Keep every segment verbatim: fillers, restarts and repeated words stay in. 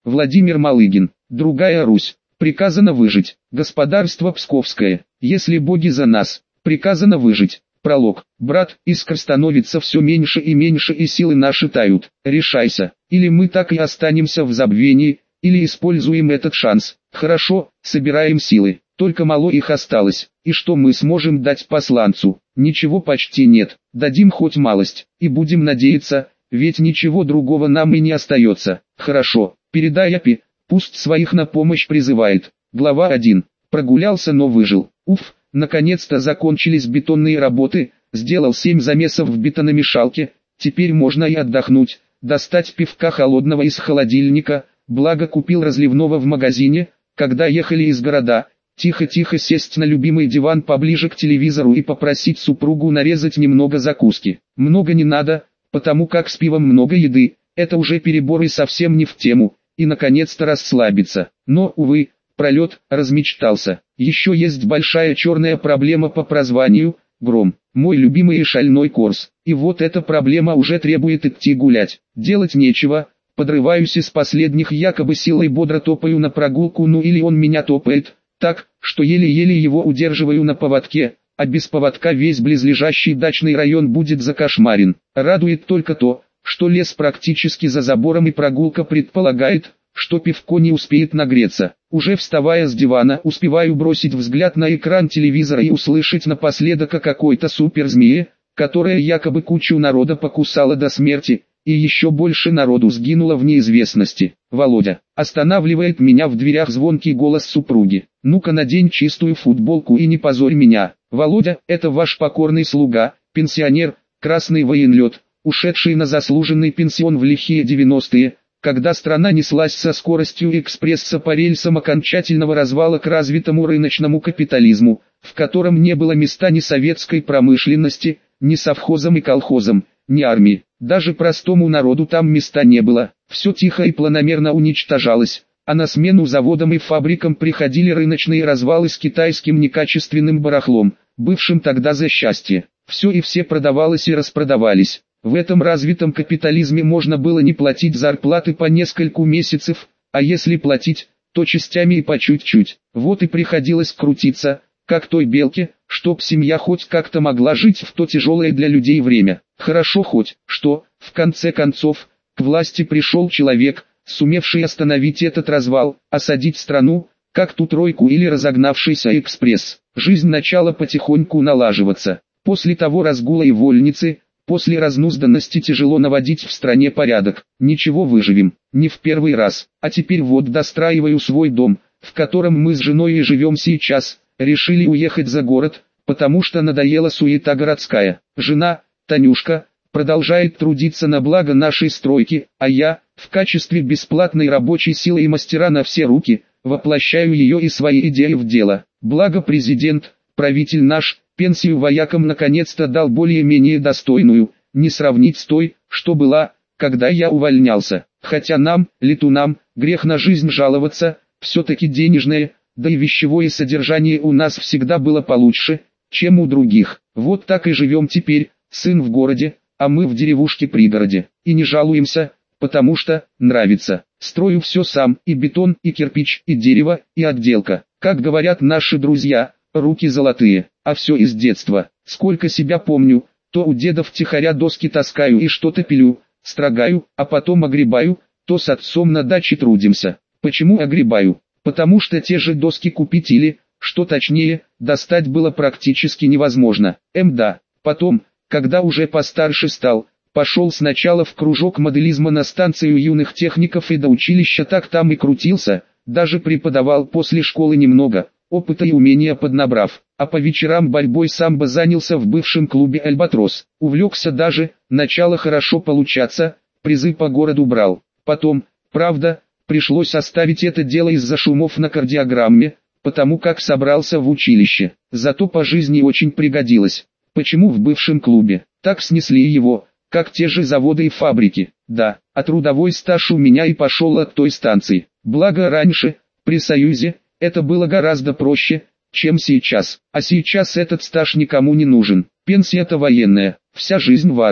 Владимир Малыгин. Другая Русь. Приказано выжить. Господарство Псковское. Если боги за нас, приказано выжить. Пролог. Брат, искр становится все меньше и меньше, и силы наши тают. Решайся. Или мы так и останемся в забвении, или используем этот шанс. Хорошо, собираем силы. Только мало их осталось. И что мы сможем дать посланцу? Ничего почти нет. Дадим хоть малость. И будем надеяться, ведь ничего другого нам и не остается. Хорошо, передай Апи, пусть своих на помощь призывает. Глава один. Прогулялся, но выжил. Уф, наконец-то закончились бетонные работы. Сделал семь замесов в бетономешалке. Теперь можно и отдохнуть. Достать пивка холодного из холодильника. Благо купил разливного в магазине, когда ехали из города. Тихо-тихо сесть на любимый диван поближе к телевизору и попросить супругу нарезать немного закуски. Много не надо, потому как с пивом много еды, это уже перебор и совсем не в тему, и наконец-то расслабиться. Но, увы, пролет, размечтался. Еще есть большая черная проблема по прозванию – Гром, мой любимый и шальной Корс. И вот эта проблема уже требует идти гулять. Делать нечего, подрываюсь из последних якобы сил и бодро топаю на прогулку, ну или он меня топает. Так, что еле-еле его удерживаю на поводке, а без поводка весь близлежащий дачный район будет закошмарен. Радует только то, что лес практически за забором и прогулка предполагает, что пивко не успеет нагреться. Уже вставая с дивана, успеваю бросить взгляд на экран телевизора и услышать напоследок о какой-то суперзмее, которая якобы кучу народа покусала до смерти, и еще больше народу сгинуло в неизвестности. Володя, останавливает меня в дверях звонкий голос супруги. Ну-ка надень чистую футболку и не позорь меня. Володя, это ваш покорный слуга, пенсионер, красный военлет, ушедший на заслуженный пенсион в лихие девяностые, когда страна неслась со скоростью экспресса по рельсам окончательного развала к развитому рыночному капитализму, в котором не было места ни советской промышленности, ни совхозам и колхозам, ни армии. Даже простому народу там места не было, все тихо и планомерно уничтожалось, а на смену заводам и фабрикам приходили рыночные развалы с китайским некачественным барахлом, бывшим тогда за счастье. Все и все продавалось и распродавались. В этом развитом капитализме можно было не платить зарплаты по нескольку месяцев, а если платить, то частями и по чуть-чуть. Вот и приходилось крутиться, как той белке, чтоб семья хоть как-то могла жить в то тяжелое для людей время. Хорошо хоть, что, в конце концов, к власти пришел человек, сумевший остановить этот развал, осадить страну, как ту тройку или разогнавшийся экспресс. Жизнь начала потихоньку налаживаться. После того разгула и вольницы, после разнузданности тяжело наводить в стране порядок. Ничего, выживем, не в первый раз. А теперь вот достраиваю свой дом, в котором мы с женой и живем сейчас. Решили уехать за город, потому что надоела суета городская. Жена, Танюшка, продолжает трудиться на благо нашей стройки, а я, в качестве бесплатной рабочей силы и мастера на все руки, воплощаю ее и свои идеи в дело. Благо президент, правитель наш, пенсию воякам наконец-то дал более-менее достойную, не сравнить с той, что была, когда я увольнялся. Хотя нам, летунам, грех на жизнь жаловаться, все-таки денежное, да и вещевое содержание у нас всегда было получше, чем у других. Вот так и живем теперь, сын в городе, а мы в деревушке-пригороде. И не жалуемся, потому что нравится. Строю все сам, и бетон, и кирпич, и дерево, и отделка. Как говорят наши друзья, руки золотые, а все из детства. Сколько себя помню, то у деда втихаря доски таскаю и что-то пилю, строгаю, а потом огребаю, то с отцом на даче трудимся. Почему огребаю? Потому что те же доски купить или, что точнее, достать было практически невозможно. Мда. Потом, когда уже постарше стал, пошел сначала в кружок моделизма на станцию юных техников и до училища так там и крутился, даже преподавал после школы немного, опыта и умения поднабрав, а по вечерам борьбой самбо занялся в бывшем клубе «Альбатрос». Увлекся даже, начало хорошо получаться, призы по городу брал. Потом, правда, пришлось оставить это дело из-за шумов на кардиограмме, потому как собрался в училище. Зато по жизни очень пригодилось. Почему в бывшем клубе? Так снесли его, как те же заводы и фабрики. Да, а трудовой стаж у меня и пошел от той станции. Благо раньше, при Союзе, это было гораздо проще, чем сейчас. А сейчас этот стаж никому не нужен. Пенсия-то военная, вся жизнь в армии.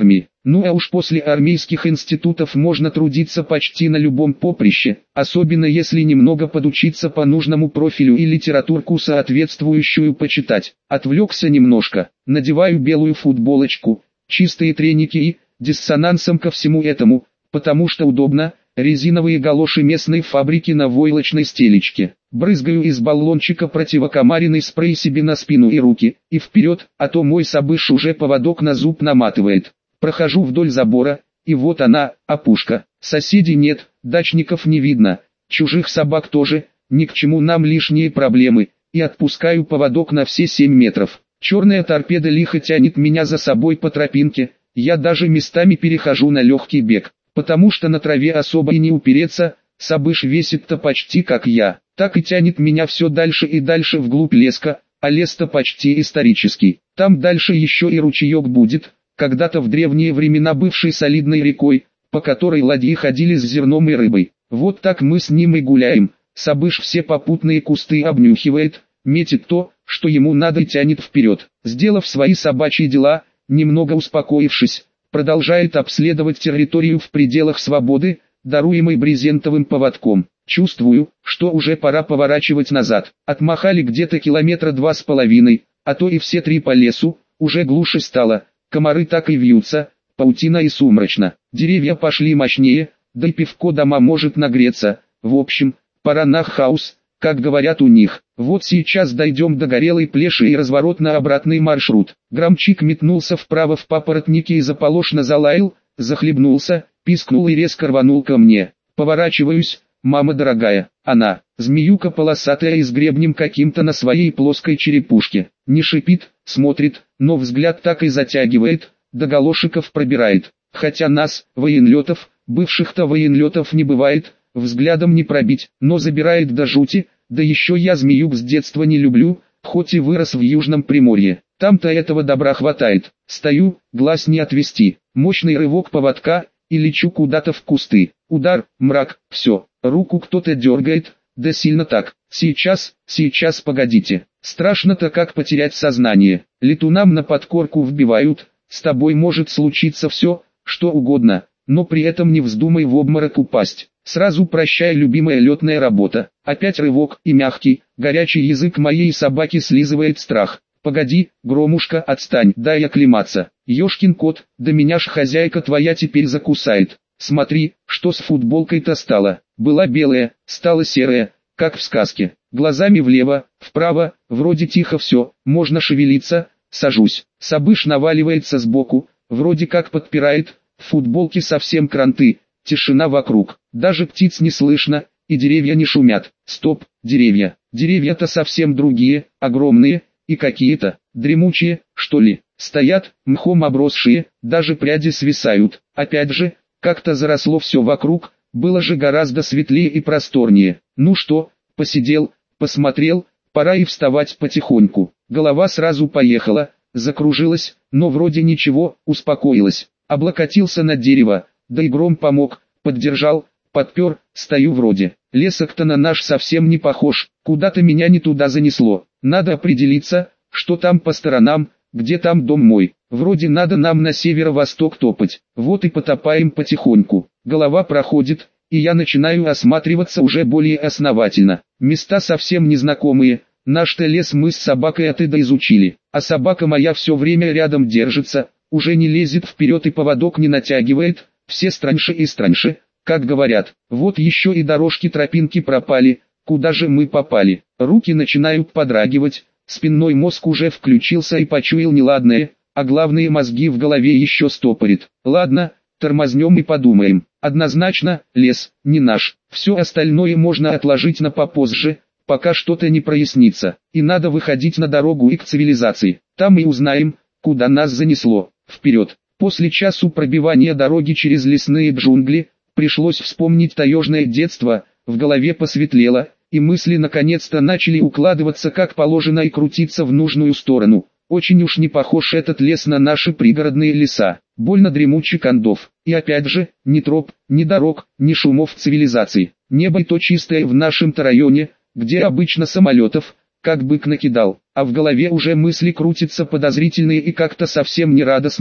Ну а уж после армейских институтов можно трудиться почти на любом поприще, особенно если немного подучиться по нужному профилю и литературку соответствующую почитать. Отвлекся немножко, надеваю белую футболочку, чистые треники и, диссонансом ко всему этому, потому что удобно, резиновые галоши местной фабрики на войлочной стелечке. Брызгаю из баллончика противокомарный спрей себе на спину и руки, и вперед, а то мой Сабыш уже поводок на зуб наматывает. Прохожу вдоль забора, и вот она, опушка. Соседей нет, дачников не видно, чужих собак тоже, ни к чему нам лишние проблемы, и отпускаю поводок на все семь метров. Черная торпеда лихо тянет меня за собой по тропинке, я даже местами перехожу на легкий бег, потому что на траве особо и не упереться, Сабыш весит-то почти как я, так и тянет меня все дальше и дальше вглубь леска, а лес-то почти исторический, там дальше еще и ручеек будет, когда-то в древние времена бывшей солидной рекой, по которой ладьи ходили с зерном и рыбой. Вот так мы с ним и гуляем, Сабыш все попутные кусты обнюхивает, метит то, что ему надо и тянет вперед. Сделав свои собачьи дела, немного успокоившись, продолжает обследовать территорию в пределах свободы, даруемой брезентовым поводком. Чувствую, что уже пора поворачивать назад. Отмахали где-то километра два с половиной, а то и все три по лесу, уже глуше стало. Комары так и вьются, паутина и сумрачно. Деревья пошли мощнее, да и пивко дома может нагреться. В общем, пора на хаус, как говорят у них. Вот сейчас дойдем до горелой плеши и разворот на обратный маршрут. Громчик метнулся вправо в папоротнике и заполошно залаял, захлебнулся, пискнул и резко рванул ко мне. Поворачиваюсь, мама дорогая, она, змеюка полосатая и с гребнем каким-то на своей плоской черепушке. Не шипит, смотрит, но взгляд так и затягивает, до галошиков пробирает. Хотя нас, военлетов, бывших-то военлетов не бывает, взглядом не пробить, но забирает до жути, да еще я змеюк с детства не люблю, хоть и вырос в Южном Приморье. Там-то этого добра хватает. Стою, глаз не отвести. Мощный рывок поводка, и лечу куда-то в кусты. Удар, мрак, все. Руку кто-то дергает, да сильно так. Сейчас, сейчас погодите. Страшно-то как потерять сознание. Летунам на подкорку вбивают, с тобой может случиться все, что угодно, но при этом не вздумай в обморок упасть. Сразу прощай, любимая летная работа. Опять рывок, и мягкий, горячий язык моей собаки слизывает страх. Погоди, Громушка, отстань, дай оклематься. Ёшкин кот, да меня ж хозяйка твоя теперь закусает. Смотри, что с футболкой-то стало. Была белая, стала серая, как в сказке. Глазами влево, вправо, вроде тихо все, можно шевелиться. Сажусь. Сабыш наваливается сбоку, вроде как подпирает, в футболке совсем кранты. Тишина вокруг, даже птиц не слышно, и деревья не шумят. Стоп, деревья. Деревья-то совсем другие, огромные, и какие-то, дремучие, что ли. Стоят, мхом обросшие, даже пряди свисают. Опять же, как-то заросло все вокруг, было же гораздо светлее и просторнее. Ну что, посидел, посмотрел, пора и вставать потихоньку. Голова сразу поехала, закружилась, но вроде ничего, успокоилась. Облокотился на дерево, да и Гром помог, поддержал, подпер, стою вроде. Лесок-то на наш совсем не похож, куда-то меня не туда занесло. Надо определиться, что там по сторонам, где там дом мой. Вроде надо нам на северо-восток топать, вот и потопаем потихоньку. Голова проходит, и я начинаю осматриваться уже более основательно. Места совсем незнакомые, наш-то лес мы с собакой от и до изучили, а собака моя все время рядом держится, уже не лезет вперед и поводок не натягивает, все страньше и страньше, как говорят. Вот еще и дорожки-тропинки пропали, куда же мы попали. Руки начинают подрагивать, спинной мозг уже включился и почуял неладное, а главные мозги в голове еще стопорит. Ладно, тормознем и подумаем. Однозначно, лес, не наш. Все остальное можно отложить на попозже, пока что-то не прояснится. И надо выходить на дорогу и к цивилизации. Там и узнаем, куда нас занесло. Вперед. После часу пробивания дороги через лесные джунгли, пришлось вспомнить таежное детство, в голове посветлело, и мысли наконец-то начали укладываться как положено и крутиться в нужную сторону. Очень уж не похож этот лес на наши пригородные леса, больно дремучий кондов. И опять же, ни троп, ни дорог, ни шумов цивилизации. Небо то чистое в нашем-то районе, где обычно самолетов, как бык накидал, а в голове уже мысли крутятся подозрительные и как-то совсем нерадостные.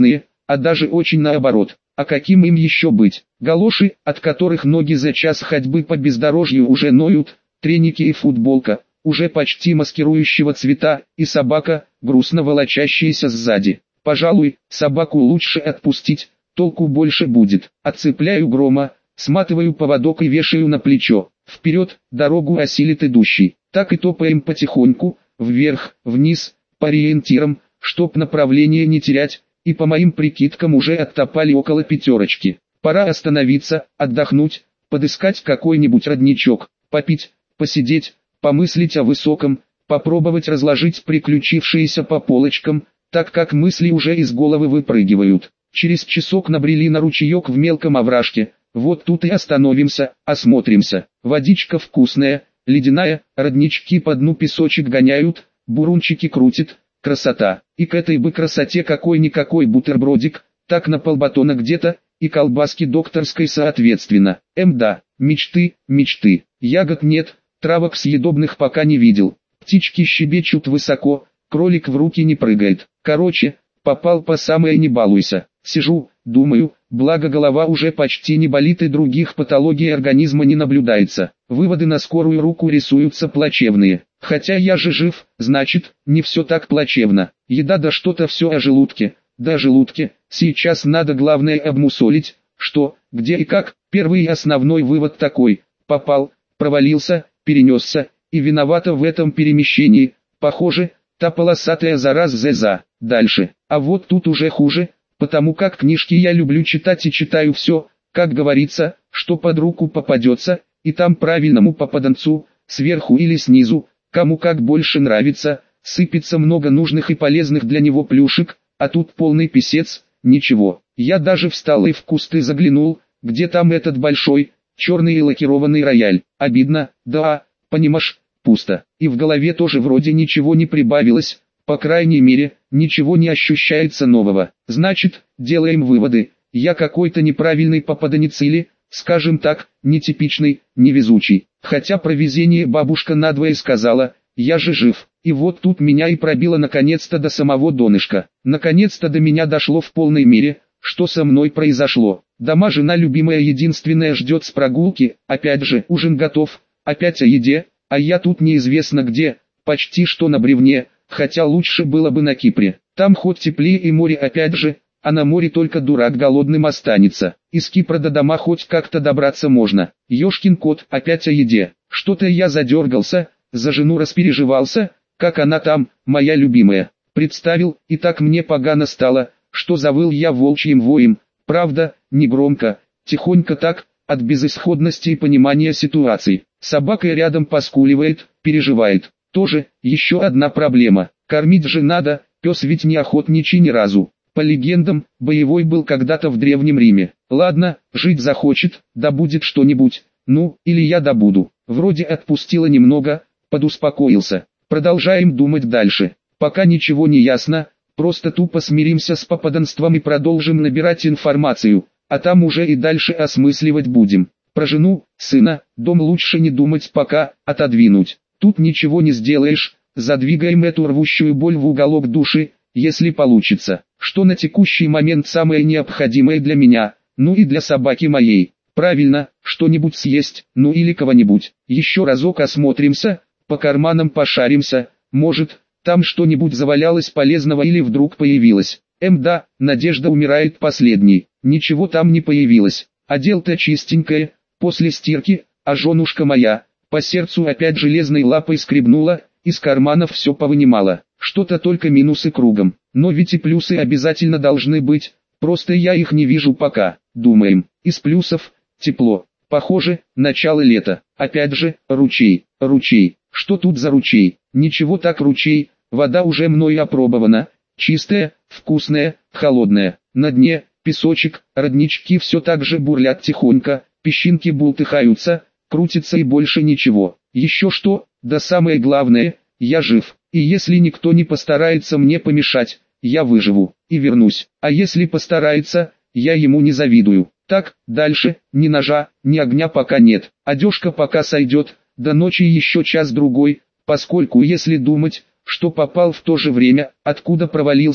а даже очень наоборот. А каким им еще быть? Галоши, от которых ноги за час ходьбы по бездорожью уже ноют, треники и футболка, уже почти маскирующего цвета, и собака, грустно волочащаяся сзади. Пожалуй, собаку лучше отпустить, толку больше будет. Отцепляю Грома, сматываю поводок и вешаю на плечо. Вперед, дорогу осилит идущий. Так и топаем потихоньку, вверх, вниз, по ориентирам, чтоб направление не терять, и по моим прикидкам уже оттопали около пятерочки. Пора остановиться, отдохнуть, подыскать какой-нибудь родничок, попить, посидеть, помыслить о высоком, попробовать разложить приключившиеся по полочкам, так как мысли уже из головы выпрыгивают. Через часок набрели на ручеек в мелком овражке, вот тут и остановимся, осмотримся. Водичка вкусная, ледяная, роднички по дну песочек гоняют, бурунчики крутит, красота. И к этой бы красоте какой-никакой бутербродик, так на полбатона где-то, и колбаски докторской соответственно. Мда, мечты, мечты. Ягод нет, травок съедобных пока не видел. Птички щебечут высоко, кролик в руки не прыгает. Короче, попал по самое не балуйся. Сижу, думаю, благо голова уже почти не болит и других патологий организма не наблюдается. Выводы на скорую руку рисуются плачевные. Хотя я же жив, значит, не все так плачевно. Еда да что-то все о желудке. Да о желудке, сейчас надо главное обмусолить, что, где и как. Первый и основной вывод такой: попал, провалился, перенесся, и виновата в этом перемещении, похоже, та полосатая зараза. Дальше, а вот тут уже хуже, потому как книжки я люблю читать и читаю все, как говорится, что под руку попадется, и там правильному попаданцу, сверху или снизу, кому как больше нравится, сыпется много нужных и полезных для него плюшек, а тут полный писец, ничего. Я даже встал и в кусты заглянул, где там этот большой, черный и лакированный рояль. Обидно, да, понимаешь, пусто. И в голове тоже вроде ничего не прибавилось, по крайней мере, ничего не ощущается нового. Значит, делаем выводы, я какой-то неправильный попаданец или, скажем так, нетипичный, невезучий. Хотя про везение бабушка надвое сказала, я же жив. И вот тут меня и пробило наконец-то до самого донышка. Наконец-то до меня дошло в полной мере, что со мной произошло. Дома жена любимая единственная ждет с прогулки, опять же, ужин готов, опять о еде, а я тут неизвестно где, почти что на бревне, хотя лучше было бы на Кипре. Там хоть теплее и море опять же, а на море только дурак голодным останется. Из Кипра до дома хоть как-то добраться можно. Ёшкин кот, опять о еде. Что-то я задергался, за жену распереживался, как она там, моя любимая. Представил, и так мне погано стало, что завыл я волчьим воем. Правда, не громко, тихонько так, от безысходности и понимания ситуации. Собака рядом поскуливает, переживает. Тоже, еще одна проблема. Кормить же надо, пес ведь не охотничий ни разу. По легендам, боевой был когда-то в Древнем Риме. Ладно, жить захочет, да будет что-нибудь. Ну, или я добуду. Вроде отпустила немного, подуспокоился. Продолжаем думать дальше. Пока ничего не ясно, просто тупо смиримся с попаданством и продолжим набирать информацию, а там уже и дальше осмысливать будем. Про жену, сына, дом лучше не думать пока, отодвинуть. Тут ничего не сделаешь, задвигаем эту рвущую боль в уголок души, если получится. Что на текущий момент самое необходимое для меня, ну и для собаки моей. Правильно, что-нибудь съесть, ну или кого-нибудь. Еще разок осмотримся, по карманам пошаримся, может, там что-нибудь завалялось полезного или вдруг появилось. Мда, надежда умирает последней. Ничего там не появилось. Одел-то чистенькое, после стирки, а женушка моя, по сердцу опять железной лапой скребнула, из карманов все повынимала. Что-то только минусы кругом. Но ведь и плюсы обязательно должны быть, просто я их не вижу пока. Думаем, из плюсов, тепло. Похоже, начало лета. Опять же, ручей, ручей. Что тут за ручей? Ничего так ручей, вода уже мной опробована. Чистая, вкусная, холодная. На дне, песочек, роднички все так же бурлят тихонько, песчинки бултыхаются, крутится и больше ничего. Еще что, да самое главное, я жив. И если никто не постарается мне помешать, я выживу и вернусь. А если постарается, я ему не завидую. Так, дальше, ни ножа, ни огня пока нет. Одежка пока сойдет, до ночи еще час-другой, поскольку если думать, что попал в то же время, откуда провалился,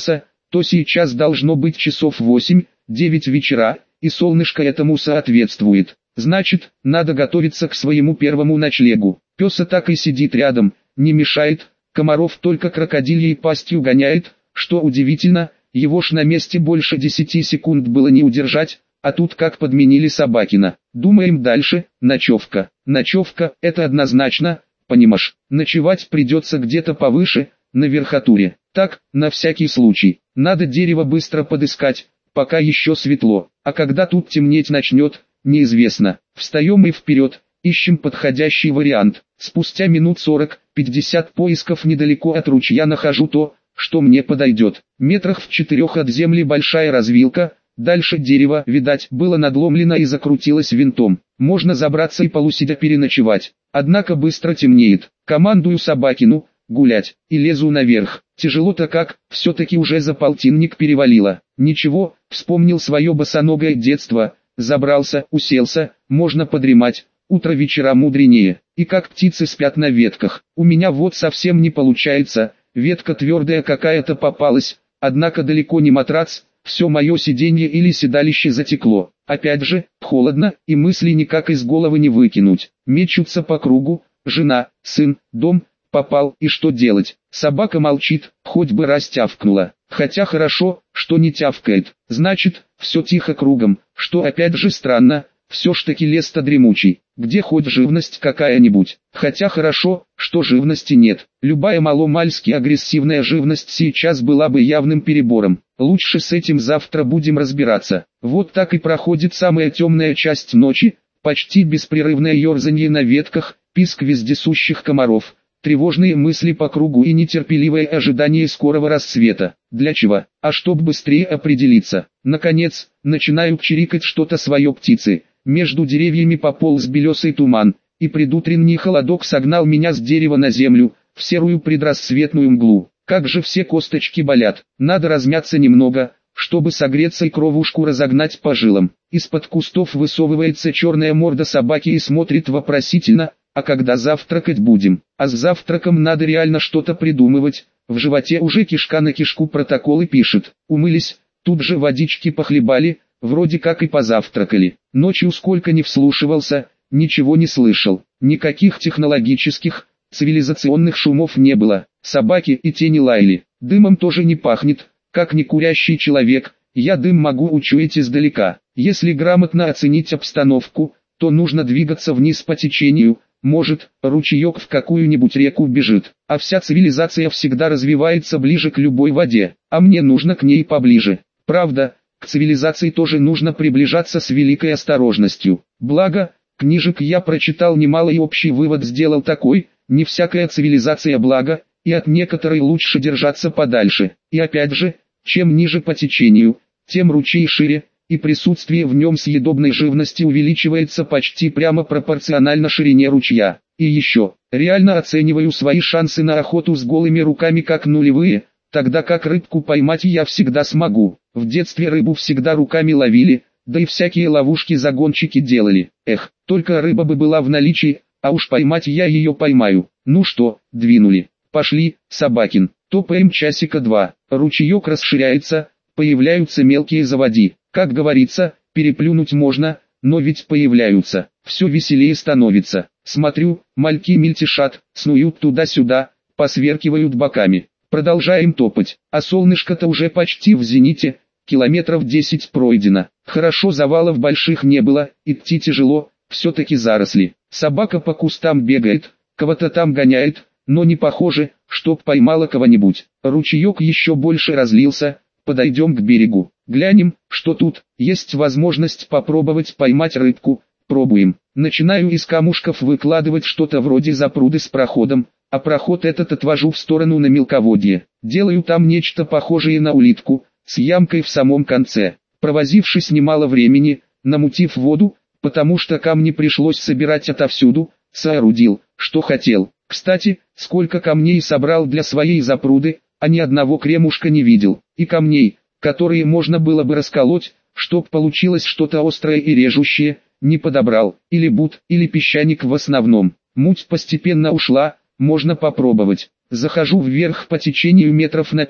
то сейчас должно быть часов восемь, девять вечера, и солнышко этому соответствует. Значит, надо готовиться к своему первому ночлегу. Пёса так и сидит рядом, не мешает, комаров только крокодильей пастью гоняет, что удивительно, его ж на месте больше десяти секунд было не удержать, а тут как подменили Собакина. Думаем дальше, ночевка. Ночевка, это однозначно, понимаешь, ночевать придется где-то повыше, на верхотуре. Так, на всякий случай, надо дерево быстро подыскать, пока еще светло, а когда тут темнеть начнет, неизвестно. Встаем и вперед, ищем подходящий вариант. Спустя минут сорок-пятьдесят поисков недалеко от ручья нахожу то, что мне подойдет. Метрах в четырех от земли большая развилка, дальше дерево, видать, было надломлено и закрутилось винтом. Можно забраться и полусидя переночевать. Однако быстро темнеет. Командую Собакину гулять, и лезу наверх. Тяжело-то как, все-таки уже за полтинник перевалило. Ничего, вспомнил свое босоногое детство, забрался, уселся, можно подремать. Утро вечера мудренее, и как птицы спят на ветках. У меня вот совсем не получается, ветка твердая какая-то попалась, однако далеко не матрац, все мое сиденье или седалище затекло. Опять же, холодно, и мысли никак из головы не выкинуть. Мечутся по кругу, жена, сын, дом, попал, и что делать? Собака молчит, хоть бы раз тявкнула. Хотя хорошо, что не тявкает, значит, все тихо кругом, что опять же странно, все ж таки лес-то дремучий, где хоть живность какая-нибудь. Хотя хорошо, что живности нет. Любая маломальски агрессивная живность сейчас была бы явным перебором. Лучше с этим завтра будем разбираться. Вот так и проходит самая темная часть ночи, почти беспрерывное ерзанье на ветках, писк вездесущих комаров, тревожные мысли по кругу и нетерпеливое ожидание скорого рассвета. Для чего? А чтоб быстрее определиться. Наконец, начинают чирикать что-то свое птицы. Между деревьями пополз белесый туман, и предутренний холодок согнал меня с дерева на землю, в серую предрассветную мглу. Как же все косточки болят, надо размяться немного, чтобы согреться и кровушку разогнать по жилам. Из-под кустов высовывается черная морда собаки и смотрит вопросительно, а когда завтракать будем? А с завтраком надо реально что-то придумывать, в животе уже кишка на кишку протоколы пишет. Умылись, тут же водички похлебали, вроде как и позавтракали. Ночью сколько не вслушивался, ничего не слышал. Никаких технологических, цивилизационных шумов не было. Собаки и те не лаяли. Дымом тоже не пахнет, как не курящий человек. Я дым могу учуять издалека. Если грамотно оценить обстановку, то нужно двигаться вниз по течению. Может, ручеек в какую-нибудь реку бежит. А вся цивилизация всегда развивается ближе к любой воде. А мне нужно к ней поближе. Правда, к цивилизации тоже нужно приближаться с великой осторожностью. Благо, книжек я прочитал немало и общий вывод сделал такой: не всякая цивилизация благо, и от некоторой лучше держаться подальше. И опять же, чем ниже по течению, тем ручей шире, и присутствие в нем съедобной живности увеличивается почти прямо пропорционально ширине ручья. И еще, реально оцениваю свои шансы на охоту с голыми руками как нулевые, тогда как рыбку поймать я всегда смогу. В детстве рыбу всегда руками ловили, да и всякие ловушки-загончики делали. Эх, только рыба бы была в наличии, а уж поймать я ее поймаю. Ну что, двинули. Пошли, Собакин, топаем часика два. Ручеек расширяется, появляются мелкие заводи. Как говорится, переплюнуть можно, но ведь появляются. Все веселее становится. Смотрю, мальки мельтешат, снуют туда-сюда, посверкивают боками. Продолжаем топать, а солнышко-то уже почти в зените, километров десять пройдено. Хорошо, завалов больших не было, идти тяжело, все-таки заросли. Собака по кустам бегает, кого-то там гоняет, но не похоже, чтоб поймала кого-нибудь. Ручеек еще больше разлился, подойдем к берегу. Глянем, что тут, есть возможность попробовать поймать рыбку, пробуем. Начинаю из камушков выкладывать что-то вроде запруды с проходом, а проход этот отвожу в сторону на мелководье. Делаю там нечто похожее на улитку, с ямкой в самом конце. Провозившись немало времени, намутив воду, потому что камни пришлось собирать отовсюду, соорудил, что хотел. Кстати, сколько камней собрал для своей запруды, а ни одного кремушка не видел. И камней, которые можно было бы расколоть, чтоб получилось что-то острое и режущее, не подобрал. Или бут, или песчаник в основном. Муть постепенно ушла, можно попробовать. Захожу вверх по течению метров на пять,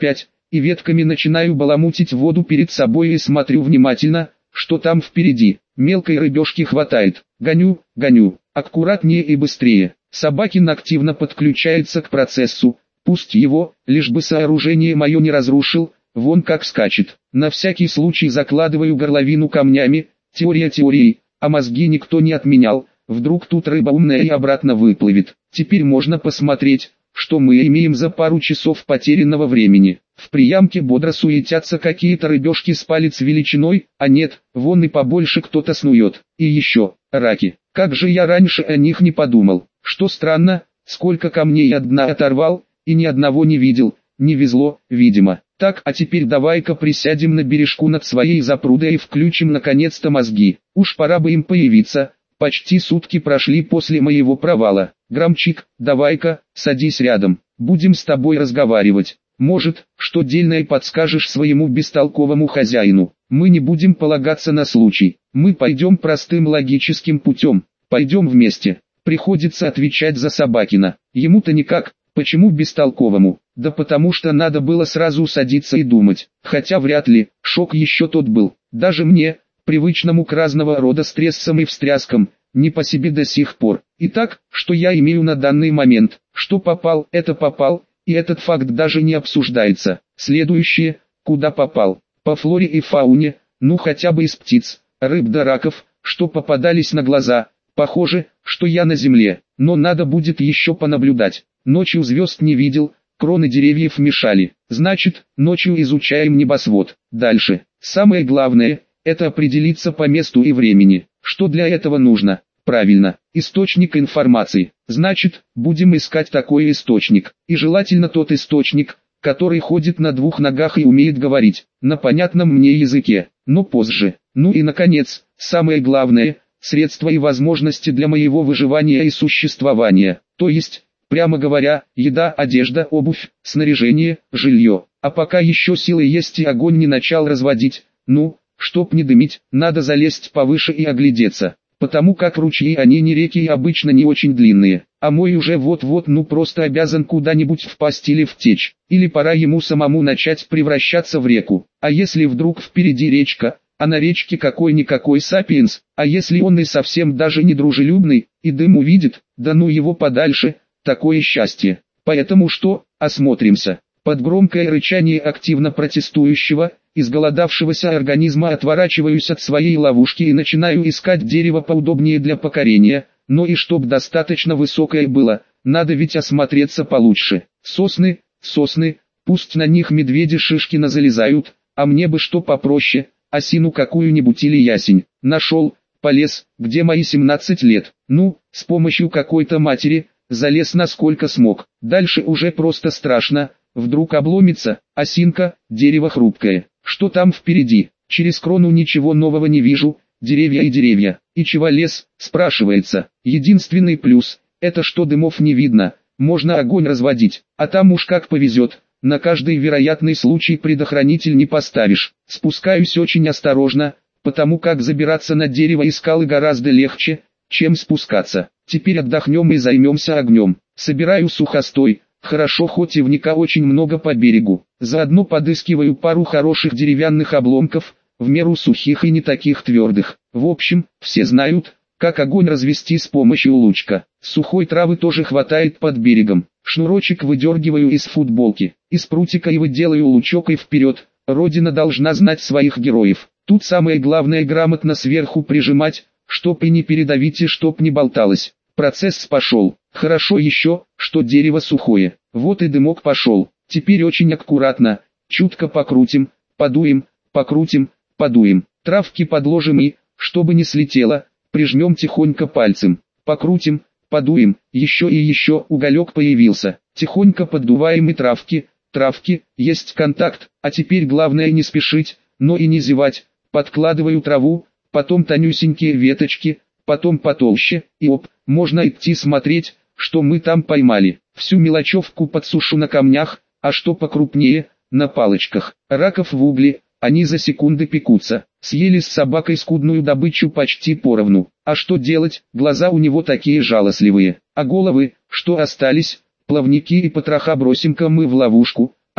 и ветками начинаю баламутить воду перед собой и смотрю внимательно, что там впереди. Мелкой рыбешки хватает. Гоню, гоню, аккуратнее и быстрее. Собакин активно подключается к процессу, пусть его, лишь бы сооружение мое не разрушил, вон как скачет. На всякий случай закладываю горловину камнями, теория теорией, а мозги никто не отменял, вдруг тут рыба умная и обратно выплывет. Теперь можно посмотреть, что мы имеем за пару часов потерянного времени. В приямке бодро суетятся какие-то рыбешки с палец величиной, а нет, вон и побольше кто-то снует. И еще, раки. Как же я раньше о них не подумал. Что странно, сколько камней от дна оторвал, и ни одного не видел, не везло, видимо. Так, а теперь давай-ка присядем на бережку над своей запрудой и включим наконец-то мозги. Уж пора бы им появиться, почти сутки прошли после моего провала. Громчик, давай-ка, садись рядом, будем с тобой разговаривать. Может, что дельное подскажешь своему бестолковому хозяину. Мы не будем полагаться на случай, мы пойдем простым логическим путем, пойдем вместе. Приходится отвечать за Собакина, ему-то никак. Почему бестолковому? Да потому что надо было сразу садиться и думать, хотя вряд ли, шок еще тот был. Даже мне, привычному к разного рода стрессам и встряскам, не по себе до сих пор. Итак, что я имею на данный момент? Что попал, это попал, и этот факт даже не обсуждается. Следующее, куда попал? По флоре и фауне, ну хотя бы из птиц, рыб да раков, что попадались на глаза. Похоже, что я на земле, но надо будет еще понаблюдать. Ночью звезд не видел, кроны деревьев мешали. Значит, ночью изучаем небосвод. Дальше. Самое главное, это определиться по месту и времени. Что для этого нужно? Правильно, источник информации. Значит, будем искать такой источник. И желательно тот источник, который ходит на двух ногах и умеет говорить, на понятном мне языке, но позже. Ну и наконец, самое главное, средства и возможности для моего выживания и существования. То есть, прямо говоря, еда, одежда, обувь, снаряжение, жилье. А пока еще силы есть и огонь не начал разводить, ну, чтоб не дымить, надо залезть повыше и оглядеться. Потому как ручьи они не реки и обычно не очень длинные, а мой уже вот-вот ну просто обязан куда-нибудь впасть или втечь, или пора ему самому начать превращаться в реку. А если вдруг впереди речка, а на речке какой-никакой сапиенс, а если он и совсем даже не дружелюбный, и дым увидит, да ну его подальше, такое счастье. Поэтому что, осмотримся. Под громкое рычание активно протестующего, изголодавшегося организма отворачиваюсь от своей ловушки и начинаю искать дерево поудобнее для покорения, но и чтоб достаточно высокое было, надо ведь осмотреться получше. Сосны, сосны, пусть на них медведи шишки залезают, а мне бы что попроще, осину какую-нибудь или ясень. Нашел, полез, где мои семнадцать лет, ну, с помощью какой-то матери, залез насколько смог. Дальше уже просто страшно, вдруг обломится, осинка, дерево хрупкое. Что там впереди? Через крону ничего нового не вижу, деревья и деревья. И чего лес, спрашивается. Единственный плюс, это что дымов не видно, можно огонь разводить, а там уж как повезет. На каждый вероятный случай предохранитель не поставишь. Спускаюсь очень осторожно, потому как забираться на дерево и скалы гораздо легче, чем спускаться. Теперь отдохнем и займемся огнем. Собираю сухостой. Хорошо, хоть ивника очень много по берегу. Заодно подыскиваю пару хороших деревянных обломков, в меру сухих и не таких твердых. В общем, все знают, как огонь развести с помощью лучка. Сухой травы тоже хватает под берегом. Шнурочек выдергиваю из футболки, из прутика и выделаю лучок и вперед. Родина должна знать своих героев. Тут самое главное грамотно сверху прижимать, чтоб и не передавить и чтоб не болталось. Процесс пошел. Хорошо еще, что дерево сухое. Вот и дымок пошел. Теперь очень аккуратно, чутко покрутим, подуем, покрутим, подуем. Травки подложим и, чтобы не слетело, прижмем тихонько пальцем. Покрутим, подуем, еще и еще уголек появился. Тихонько поддуваем и травки, травки, есть контакт, а теперь главное не спешить, но и не зевать. Подкладываю траву, потом тонюсенькие веточки, потом потолще, и оп, можно идти смотреть, что мы там поймали. Всю мелочевку подсушу на камнях, а что покрупнее, на палочках. Раков в угле, они за секунды пекутся. Съели с собакой скудную добычу почти поровну. А что делать, глаза у него такие жалостливые. А головы, что остались, плавники и потроха бросим-ка мы в ловушку,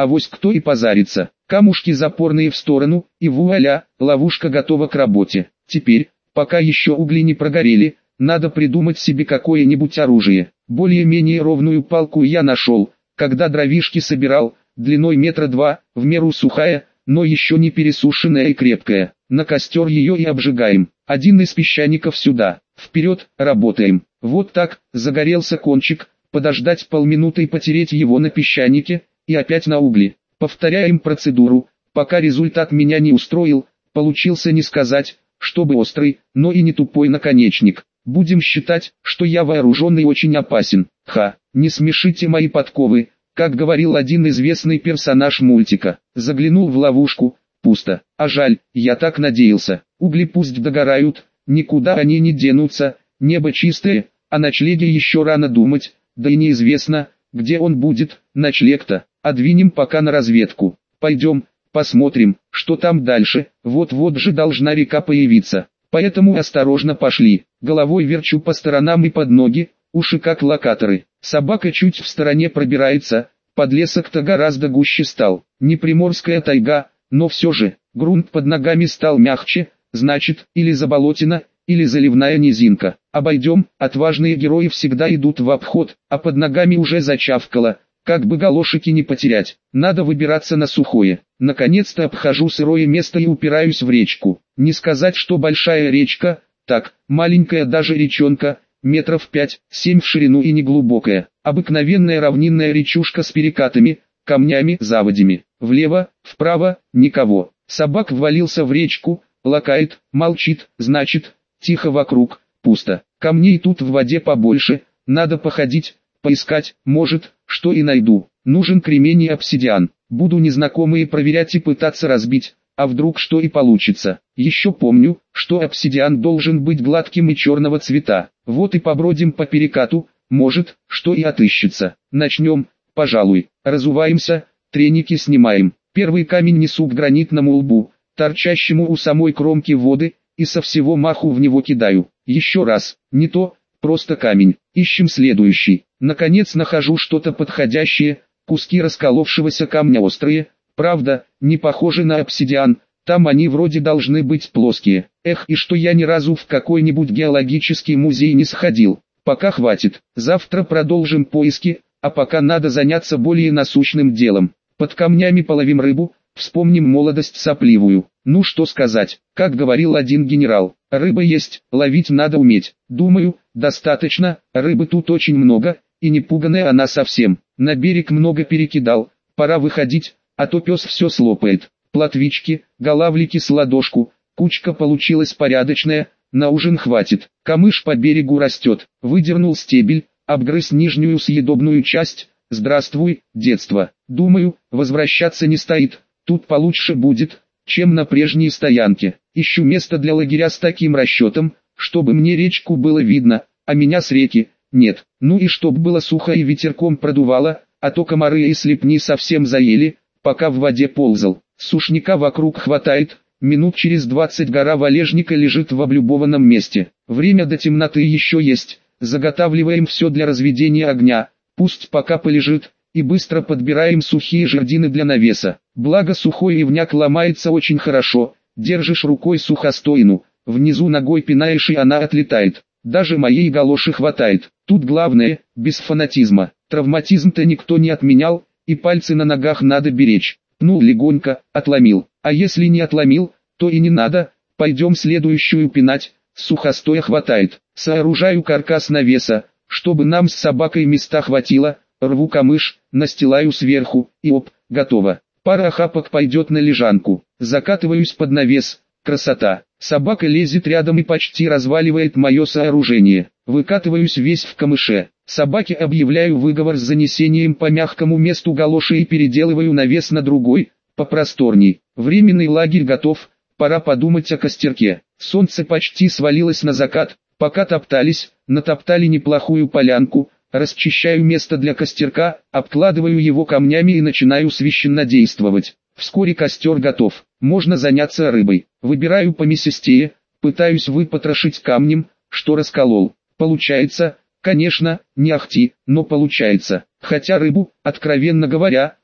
авось кто и позарится. Камушки запорные в сторону, и вуаля, ловушка готова к работе. Теперь, пока еще угли не прогорели, надо придумать себе какое-нибудь оружие. Более-менее ровную палку я нашел, когда дровишки собирал, длиной метра два, в меру сухая, но еще не пересушенная и крепкая. На костер ее и обжигаем. Один из песчаников сюда. Вперед, работаем. Вот так, загорелся кончик, подождать полминуты и потереть его на песчанике, и опять на угли. Повторяем процедуру, пока результат меня не устроил, получился не сказать, чтобы острый, но и не тупой наконечник. Будем считать, что я вооруженный очень опасен. Ха, не смешите мои подковы, как говорил один известный персонаж мультика. Заглянул в ловушку, пусто. А жаль, я так надеялся. Угли пусть догорают, никуда они не денутся, небо чистое, о ночлеге еще рано думать, да и неизвестно, где он будет, ночлег-то. Одвинем пока на разведку. Пойдем, посмотрим, что там дальше, вот-вот же должна река появиться. Поэтому осторожно пошли, головой верчу по сторонам и под ноги, уши как локаторы. Собака чуть в стороне пробирается, подлесок-то гораздо гуще стал. Не приморская тайга, но все же, грунт под ногами стал мягче, значит, или заболотина, или заливная низинка. Обойдем, отважные герои всегда идут в обход, а под ногами уже зачавкало. Как бы галошики не потерять, надо выбираться на сухое. Наконец-то обхожу сырое место и упираюсь в речку. Не сказать, что большая речка, так, маленькая даже речонка, метров пять-семь в ширину и неглубокая. Обыкновенная равнинная речушка с перекатами, камнями, заводями. Влево, вправо, никого. Собак ввалился в речку, лакает, молчит, значит, тихо вокруг, пусто. Камней тут в воде побольше, надо походить, поискать, может, что и найду. Нужен кремень и обсидиан. Буду незнакомые проверять и пытаться разбить, а вдруг что и получится. Еще помню, что обсидиан должен быть гладким и черного цвета. Вот и побродим по перекату, может, что и отыщется. Начнем, пожалуй. Разуваемся, треники снимаем. Первый камень несу к гранитному лбу, торчащему у самой кромки воды, и со всего маху в него кидаю. Еще раз, не то, просто камень. Ищем следующий. Наконец нахожу что-то подходящее, куски расколовшегося камня острые, правда, не похожи на обсидиан, там они вроде должны быть плоские. Эх, и что я ни разу в какой-нибудь геологический музей не сходил. Пока хватит, завтра продолжим поиски, а пока надо заняться более насущным делом. Под камнями половим рыбу, вспомним молодость сопливую. Ну что сказать, как говорил один генерал, рыба есть, ловить надо уметь. Думаю, достаточно, рыбы тут очень много, и не пуганая она совсем. На берег много перекидал, пора выходить, а то пес все слопает. Плотвички, голавлики с ладошку, кучка получилась порядочная, на ужин хватит. Камыш по берегу растет, выдернул стебель, обгрыз нижнюю съедобную часть. Здравствуй, детство. Думаю, возвращаться не стоит, тут получше будет, чем на прежней стоянке. Ищу место для лагеря с таким расчетом, чтобы мне речку было видно, а меня с реки нет. Ну и чтоб было сухо и ветерком продувало, а то комары и слепни совсем заели, пока в воде ползал. Сушняка вокруг хватает, минут через двадцать гора валежника лежит в облюбованном месте. Время до темноты еще есть, заготавливаем все для разведения огня, пусть пока полежит, и быстро подбираем сухие жердины для навеса. Благо сухой ивняк ломается очень хорошо, держишь рукой сухостойну, внизу ногой пинаешь и она отлетает. Даже моей галоши хватает. Тут главное, без фанатизма. Травматизм-то никто не отменял, и пальцы на ногах надо беречь. Пнул легонько, отломил. А если не отломил, то и не надо, пойдем следующую пинать, сухостоя хватает. Сооружаю каркас навеса, чтобы нам с собакой места хватило, рву камыш, настилаю сверху, и оп, готово. Пара охапок пойдет на лежанку. Закатываюсь под навес, красота. Собака лезет рядом и почти разваливает мое сооружение. Выкатываюсь весь в камыше. Собаке объявляю выговор с занесением по мягкому месту галоши и переделываю навес на другой, попросторней. Временный лагерь готов, пора подумать о костерке. Солнце почти свалилось на закат, пока топтались, натоптали неплохую полянку. Расчищаю место для костерка, обкладываю его камнями и начинаю священно действовать. Вскоре костер готов, можно заняться рыбой. Выбираю помесистее, пытаюсь выпотрошить камнем, что расколол. Получается, конечно, не ахти, но получается. Хотя рыбу, откровенно говоря,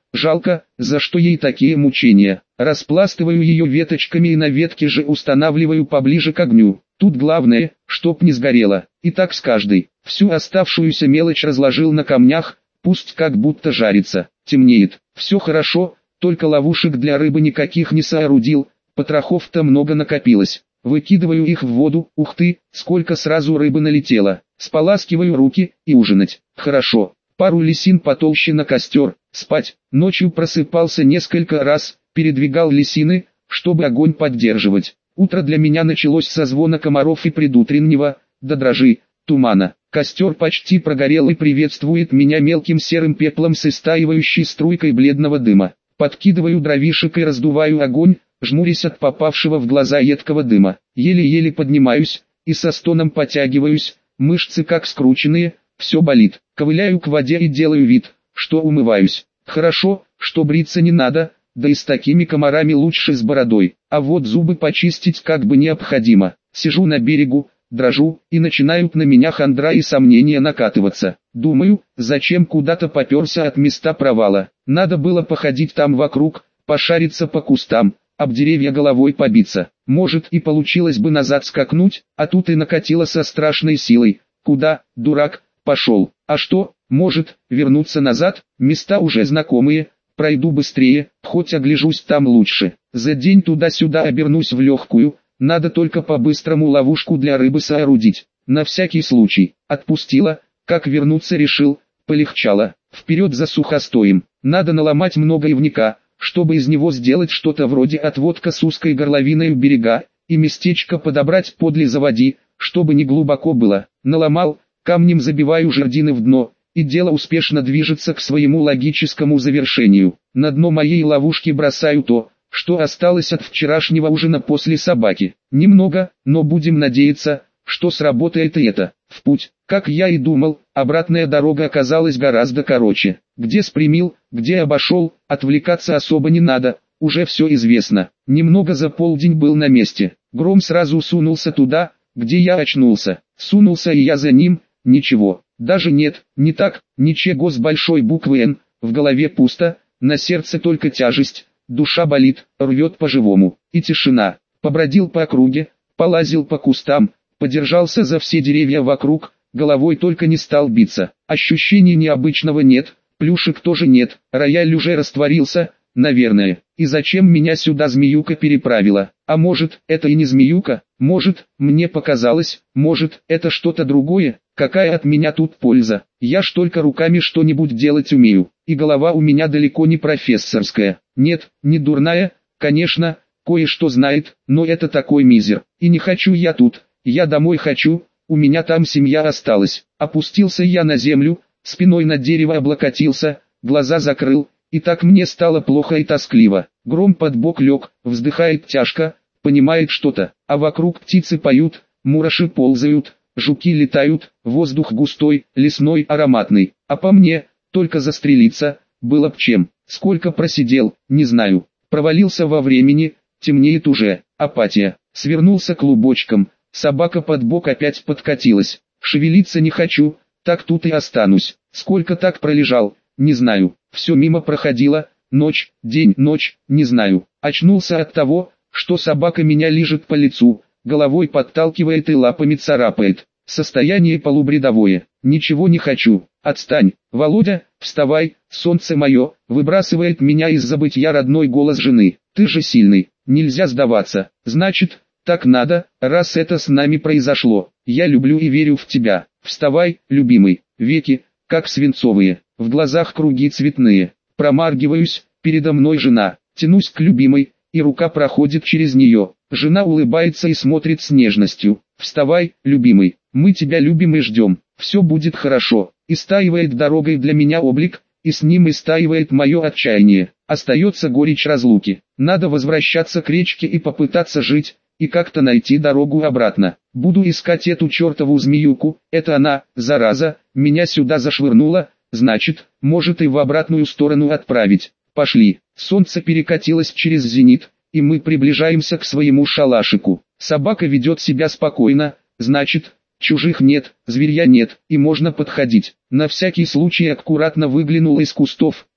Жалко, за что ей такие мучения. Распластываю ее веточками и на ветке же устанавливаю поближе к огню. Тут главное, чтоб не сгорело. И так с каждой. Всю оставшуюся мелочь разложил на камнях, пусть как будто жарится. Темнеет. Все хорошо, только ловушек для рыбы никаких не соорудил, потрохов-то много накопилось. Выкидываю их в воду, ух ты, сколько сразу рыбы налетело. Споласкиваю руки и ужинать. Хорошо. Пару лисин потолще на костер, спать. Ночью просыпался несколько раз, передвигал лисины, чтобы огонь поддерживать. Утро для меня началось со звона комаров и предутреннего, до дрожи, тумана. Костер почти прогорел и приветствует меня мелким серым пеплом с истаивающей струйкой бледного дыма. Подкидываю дровишек и раздуваю огонь, жмурясь от попавшего в глаза едкого дыма. Еле-еле поднимаюсь и со стоном потягиваюсь, мышцы как скрученные, все болит. Ковыляю к воде и делаю вид, что умываюсь. Хорошо, что бриться не надо, да и с такими комарами лучше с бородой. А вот зубы почистить как бы необходимо. Сижу на берегу, дрожу, и начинают на меня хандра и сомнения накатываться. Думаю, зачем куда-то поперся от места провала. Надо было походить там вокруг, пошариться по кустам, об деревья головой побиться. Может и получилось бы назад скакнуть, а тут и накатило со страшной силой. Куда, дурак, пошел? А что, может, вернуться назад? Места уже знакомые, пройду быстрее, хоть огляжусь там лучше. За день туда-сюда обернусь в легкую, надо только по-быстрому ловушку для рыбы соорудить. На всякий случай, отпустила, как вернуться решил, полегчало. Вперед за сухостоем, надо наломать много ивника, чтобы из него сделать что-то вроде отводка с узкой горловиной у берега, и местечко подобрать подле заводи, чтобы не глубоко было. Наломал, камнем забиваю жердины в дно, и дело успешно движется к своему логическому завершению. На дно моей ловушки бросаю то, что осталось от вчерашнего ужина после собаки. Немного, но будем надеяться, что сработает и это. В путь, как я и думал, обратная дорога оказалась гораздо короче. Где спрямил, где обошел, отвлекаться особо не надо, уже все известно. Немного за полдень был на месте. Гром сразу сунулся туда, где я очнулся. Сунулся и я за ним, ничего. Даже нет, не так, ничего с большой буквы «Н», в голове пусто, на сердце только тяжесть, душа болит, рвет по-живому. И тишина. Побродил по округе, полазил по кустам, подержался за все деревья вокруг, головой только не стал биться. Ощущений необычного нет, плюшек тоже нет, рояль уже растворился, наверное. И зачем меня сюда змеюка переправила? А может, это и не змеюка? Может, мне показалось, может, это что-то другое? Какая от меня тут польза? Я ж только руками что-нибудь делать умею. И голова у меня далеко не профессорская. Нет, не дурная, конечно, кое-что знает, но это такой мизер. И не хочу я тут, я домой хочу, у меня там семья осталась. Опустился я на землю, спиной на дерево облокотился, глаза закрыл, и так мне стало плохо и тоскливо. Гром под бок лег, вздыхает тяжко, понимает что-то, а вокруг птицы поют, мураши ползают, жуки летают, воздух густой, лесной, ароматный. А по мне, только застрелиться, было б чем. Сколько просидел, не знаю. Провалился во времени, темнеет уже, апатия. Свернулся клубочком, собака под бок опять подкатилась. Шевелиться не хочу, так тут и останусь. Сколько так пролежал, не знаю. Все мимо проходило, ночь, день, ночь, не знаю. Очнулся от того, что собака меня лижет по лицу, головой подталкивает и лапами царапает. Состояние полубредовое. Ничего не хочу. Отстань. Володя, вставай, солнце мое, выбрасывает меня из забытья родной голос жены. Ты же сильный, нельзя сдаваться. Значит, так надо, раз это с нами произошло. Я люблю и верю в тебя. Вставай, любимый. Веки, как свинцовые, в глазах круги цветные. Промаргиваюсь, передо мной жена. Тянусь к любимой, и рука проходит через нее. Жена улыбается и смотрит с нежностью. «Вставай, любимый, мы тебя любим и ждем, все будет хорошо». Истаивает дорогой для меня облик, и с ним истаивает мое отчаяние. Остается горечь разлуки. Надо возвращаться к речке и попытаться жить, и как-то найти дорогу обратно. Буду искать эту чертову змеюку, это она, зараза, меня сюда зашвырнула, значит, может и в обратную сторону отправить. Пошли. Солнце перекатилось через зенит, и мы приближаемся к своему шалашику. Собака ведет себя спокойно, значит, чужих нет, зверя нет, и можно подходить. На всякий случай аккуратно выглянул из кустов,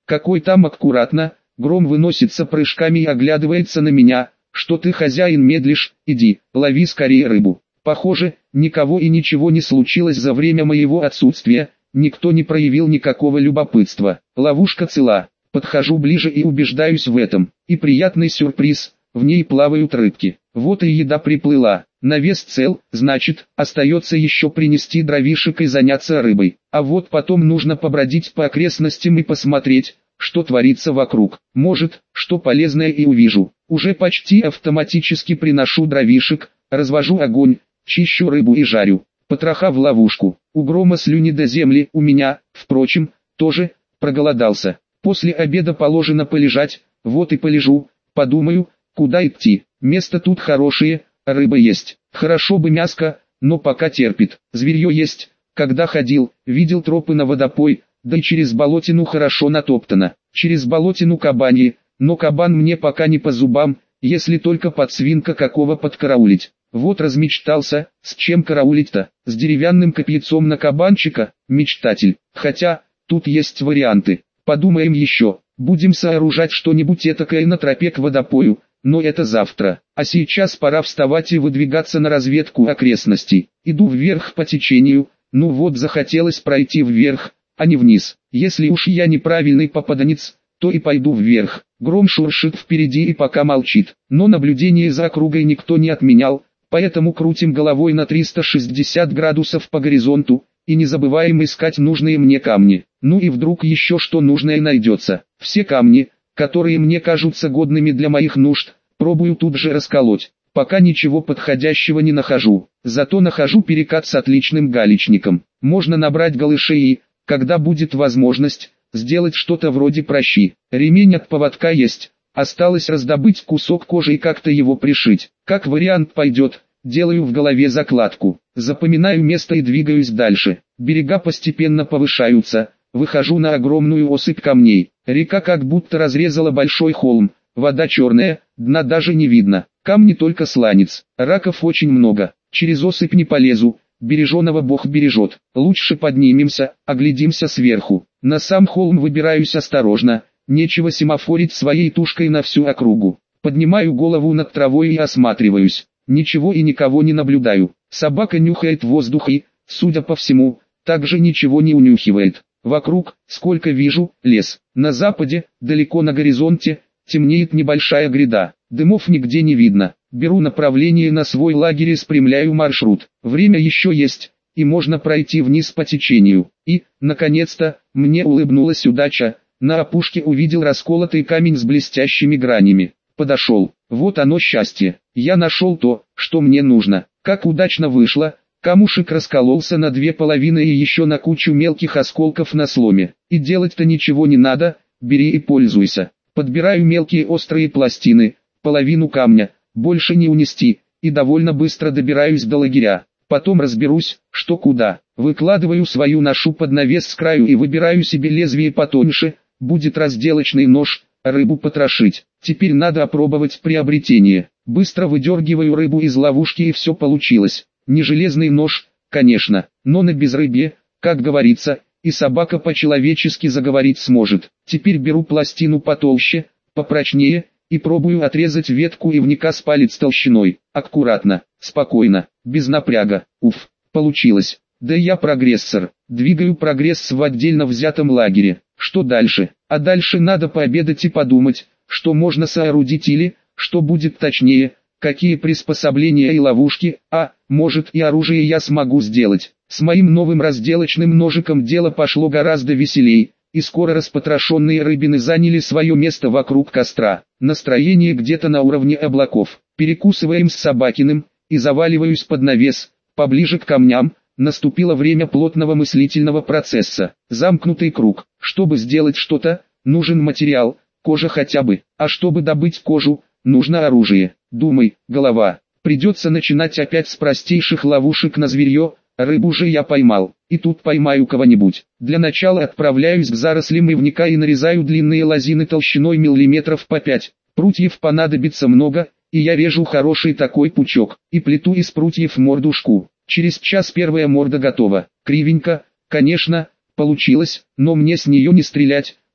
Какой там аккуратно, Гром выносится прыжками и оглядывается на меня. Что ты, хозяин, медлишь, иди, лови скорее рыбу. Похоже, никого и ничего не случилось за время моего отсутствия, никто не проявил никакого любопытства. Ловушка цела. Подхожу ближе и убеждаюсь в этом. И приятный сюрприз, в ней плавают рыбки. Вот и еда приплыла. Навес цел, значит, остается еще принести дровишек и заняться рыбой. А вот потом нужно побродить по окрестностям и посмотреть, что творится вокруг. Может, что полезное и увижу. Уже почти автоматически приношу дровишек, развожу огонь, чищу рыбу и жарю. Потроха в ловушку. У Грома слюни до земли, у меня, впрочем, тоже, проголодался. После обеда положено полежать, вот и полежу, подумаю, куда идти. Место тут хорошее, рыба есть. Хорошо бы мяско, но пока терпит. Зверье есть. Когда ходил, видел тропы на водопой, да и через болотину хорошо натоптано. Через болотину кабаньи, но кабан мне пока не по зубам, если только подсвинка какого подкараулить. Вот размечтался, с чем караулить-то? С деревянным копьецом на кабанчика, мечтатель. Хотя, тут есть варианты. Подумаем еще, будем сооружать что-нибудь этакое на тропе к водопою, но это завтра. А сейчас пора вставать и выдвигаться на разведку окрестностей. Иду вверх по течению, ну вот захотелось пройти вверх, а не вниз. Если уж я неправильный попаданец, то и пойду вверх. Гром шуршит впереди и пока молчит, но наблюдение за округой никто не отменял, поэтому крутим головой на триста шестьдесят градусов по горизонту, и не забываем искать нужные мне камни. Ну и вдруг еще что нужное найдется. Все камни, которые мне кажутся годными для моих нужд, пробую тут же расколоть. Пока ничего подходящего не нахожу, зато нахожу перекат с отличным галечником. Можно набрать галышей и, когда будет возможность, сделать что-то вроде пращи. Ремень от поводка есть, осталось раздобыть кусок кожи и как-то его пришить. Как вариант пойдет, делаю в голове закладку, запоминаю место и двигаюсь дальше. Берега постепенно повышаются, выхожу на огромную осыпь камней. Река как будто разрезала большой холм, вода черная, дна даже не видно. Камни только сланец, раков очень много, через осыпь не полезу, береженого Бог бережет. Лучше поднимемся, оглядимся сверху. На сам холм выбираюсь осторожно, нечего семафорить своей тушкой на всю округу. Поднимаю голову над травой и осматриваюсь. Ничего и никого не наблюдаю. Собака нюхает воздух и, судя по всему, также ничего не унюхивает. Вокруг, сколько вижу, лес. На западе, далеко на горизонте, темнеет небольшая гряда. Дымов нигде не видно. Беру направление на свой лагерь и спрямляю маршрут. Время еще есть, и можно пройти вниз по течению. И, наконец-то, мне улыбнулась удача. На опушке увидел расколотый камень с блестящими гранями. Подошел. Вот оно счастье. Я нашел то, что мне нужно. Как удачно вышло. Камушек раскололся на две половины и еще на кучу мелких осколков на сломе. И делать-то ничего не надо, бери и пользуйся. Подбираю мелкие острые пластины, половину камня, больше не унести, и довольно быстро добираюсь до лагеря. Потом разберусь, что куда. Выкладываю свою ношу под навес с краю и выбираю себе лезвие потоньше, будет разделочный нож, рыбу потрошить. Теперь надо опробовать приобретение. Быстро выдергиваю рыбу из ловушки и все получилось. Не железный нож, конечно, но на безрыбье, как говорится, и собака по-человечески заговорить сможет. Теперь беру пластину потолще, попрочнее, и пробую отрезать ветку ивника с палец толщиной. Аккуратно, спокойно, без напряга. Уф, получилось. Да я прогрессор. Двигаю прогресс в отдельно взятом лагере. Что дальше? А дальше надо пообедать и подумать, что можно соорудить или, что будет точнее, какие приспособления и ловушки, а, может и оружие я смогу сделать. С моим новым разделочным ножиком дело пошло гораздо веселей, и скоро распотрошенные рыбины заняли свое место вокруг костра. Настроение где-то на уровне облаков. Перекусываем с Собакиным, и заваливаюсь под навес, поближе к камням. Наступило время плотного мыслительного процесса. Замкнутый круг. Чтобы сделать что-то, нужен материал, кожа хотя бы. А чтобы добыть кожу, нужно оружие. Думай, голова. Придется начинать опять с простейших ловушек на зверье. Рыбу же я поймал, и тут поймаю кого-нибудь. Для начала отправляюсь к зарослям ивника и нарезаю длинные лозины толщиной миллиметров по пять. Прутьев понадобится много, и я режу хороший такой пучок, и плету из прутьев мордушку. Через час первая морда готова. Кривенько, конечно, получилось, но мне с нее не стрелять.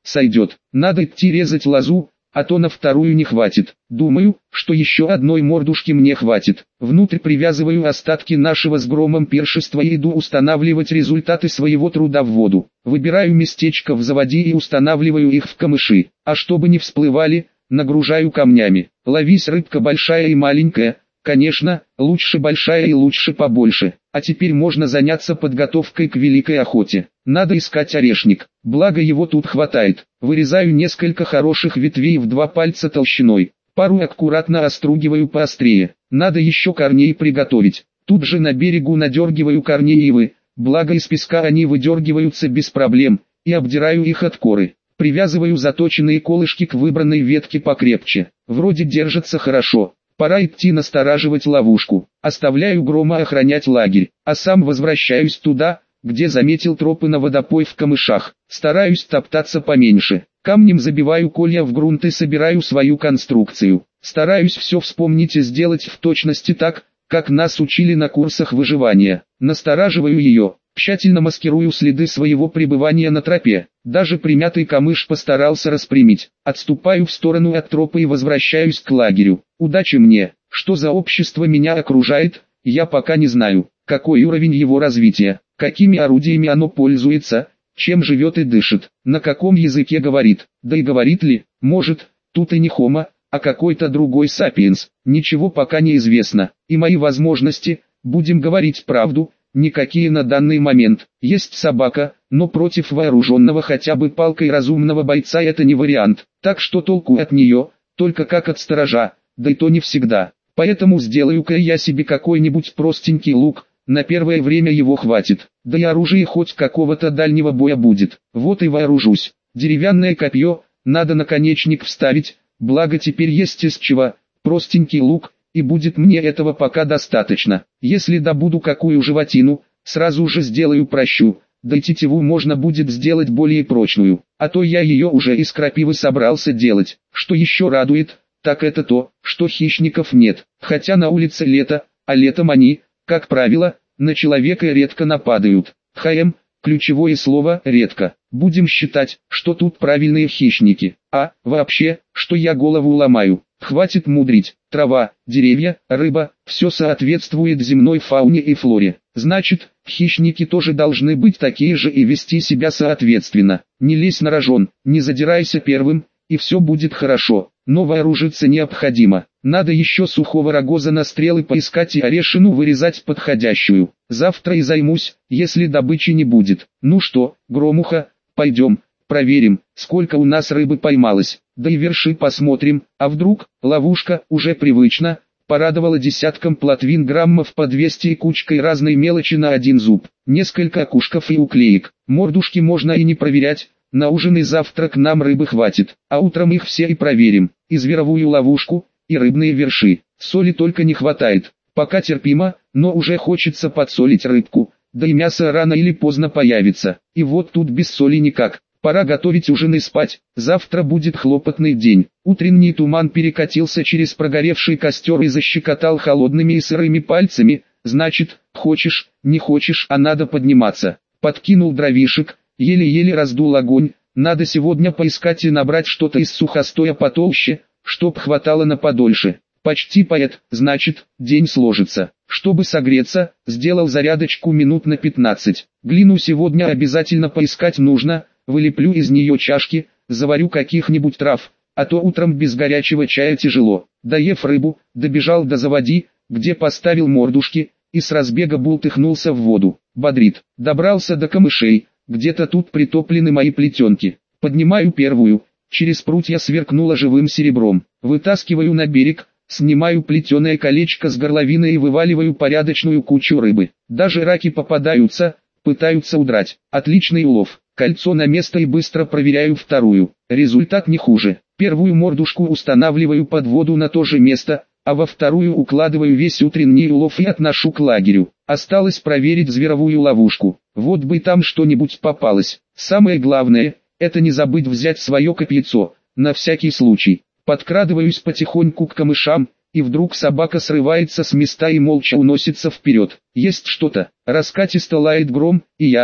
сойдет. Надо идти резать лозу, а то на вторую не хватит. Думаю, что еще одной мордушки мне хватит. Внутрь привязываю остатки нашего с громом пиршества и иду устанавливать результаты своего труда в воду. Выбираю местечко в заводе и устанавливаю их в камыши. А чтобы не всплывали, нагружаю камнями. Ловись, рыбка большая и маленькая. Конечно, лучше большая и лучше побольше. А теперь можно заняться подготовкой к великой охоте. Надо искать орешник, благо его тут хватает. Вырезаю несколько хороших ветвей в два пальца толщиной. Пару аккуратно остругиваю поострее. Надо еще корней приготовить. Тут же на берегу надергиваю корни ивы, благо из песка они выдергиваются без проблем, и обдираю их от коры. Привязываю заточенные колышки к выбранной ветке покрепче. Вроде держатся хорошо. Пора идти настораживать ловушку. Оставляю Грома охранять лагерь, а сам возвращаюсь туда, где заметил тропы на водопой в камышах. Стараюсь топтаться поменьше. Камнем забиваю колья в грунт и собираю свою конструкцию. Стараюсь все вспомнить и сделать в точности так, как нас учили на курсах выживания. Настораживаю ее, тщательно маскирую следы своего пребывания на тропе. Даже примятый камыш постарался распрямить. Отступаю в сторону от тропы и возвращаюсь к лагерю. Удачи мне, что за общество меня окружает, я пока не знаю. Какой уровень его развития, какими орудиями оно пользуется, чем живет и дышит, на каком языке говорит, да и говорит ли, может, тут и не хомо, а какой-то другой сапиенс, ничего пока не известно, и мои возможности, будем говорить правду, никакие на данный момент. Есть собака, но против вооруженного хотя бы палкой разумного бойца это не вариант, так что толку от нее, только как от сторожа, да и то не всегда. Поэтому сделаю-ка я себе какой-нибудь простенький лук, на первое время его хватит, да и оружие хоть какого-то дальнего боя будет. Вот и вооружусь. Деревянное копье, надо наконечник вставить, благо теперь есть из чего, простенький лук, и будет мне этого пока достаточно. Если добуду какую животину, сразу же сделаю прощу, да и тетиву можно будет сделать более прочную, а то я ее уже из крапивы собрался делать. Что еще радует, так это то, что хищников нет, хотя на улице лето, а летом они, как правило, на человека редко нападают. ХМ, ключевое слово «редко». Будем считать, что тут правильные хищники. А, вообще, что я голову ломаю. Хватит мудрить. Трава, деревья, рыба, все соответствует земной фауне и флоре. Значит, хищники тоже должны быть такие же и вести себя соответственно. Не лезь на рожон, не задирайся первым, и все будет хорошо. Но вооружиться необходимо. Надо еще сухого рогоза на стрелы поискать и орешину вырезать подходящую. Завтра и займусь, если добычи не будет. Ну что, Громуха, пойдем, проверим, сколько у нас рыбы поймалось. Да и верши посмотрим, а вдруг, ловушка, уже привычно, порадовала десятком плотвин граммов по двести и кучкой разной мелочи на один зуб. Несколько окушков и уклеек. Мордушки можно и не проверять. На ужин и завтрак нам рыбы хватит, а утром их все и проверим, и зверовую ловушку, и рыбные верши. Соли только не хватает, пока терпимо, но уже хочется подсолить рыбку, да и мясо рано или поздно появится, и вот тут без соли никак. Пора готовить ужин и спать, завтра будет хлопотный день. Утренний туман перекатился через прогоревший костер и защекотал холодными и сырыми пальцами, значит, хочешь, не хочешь, а надо подниматься. Подкинул дровишек, еле-еле раздул огонь, надо сегодня поискать и набрать что-то из сухостоя потолще, чтоб хватало на подольше. Почти поэт, значит, день сложится. Чтобы согреться, сделал зарядочку минут на пятнадцать. Глину сегодня обязательно поискать нужно, вылеплю из нее чашки, заварю каких-нибудь трав, а то утром без горячего чая тяжело. Доев рыбу, добежал до заводи, где поставил мордушки, и с разбега бултыхнулся в воду. Бодрит. Добрался до камышей, где-то тут притоплены мои плетенки. Поднимаю первую, через прутья сверкнула живым серебром. Вытаскиваю на берег, снимаю плетеное колечко с горловины и вываливаю порядочную кучу рыбы. Даже раки попадаются, пытаются удрать. Отличный улов. Кольцо на место и быстро проверяю вторую. Результат не хуже. Первую мордушку устанавливаю под воду на то же место, а во вторую укладываю весь утренний улов и отношу к лагерю. Осталось проверить зверовую ловушку. Вот бы там что-нибудь попалось. Самое главное, это не забыть взять свое копьецо, на всякий случай. Подкрадываюсь потихоньку к камышам, и вдруг собака срывается с места и молча уносится вперед. Есть что-то. Раскатисто лает Гром, и я,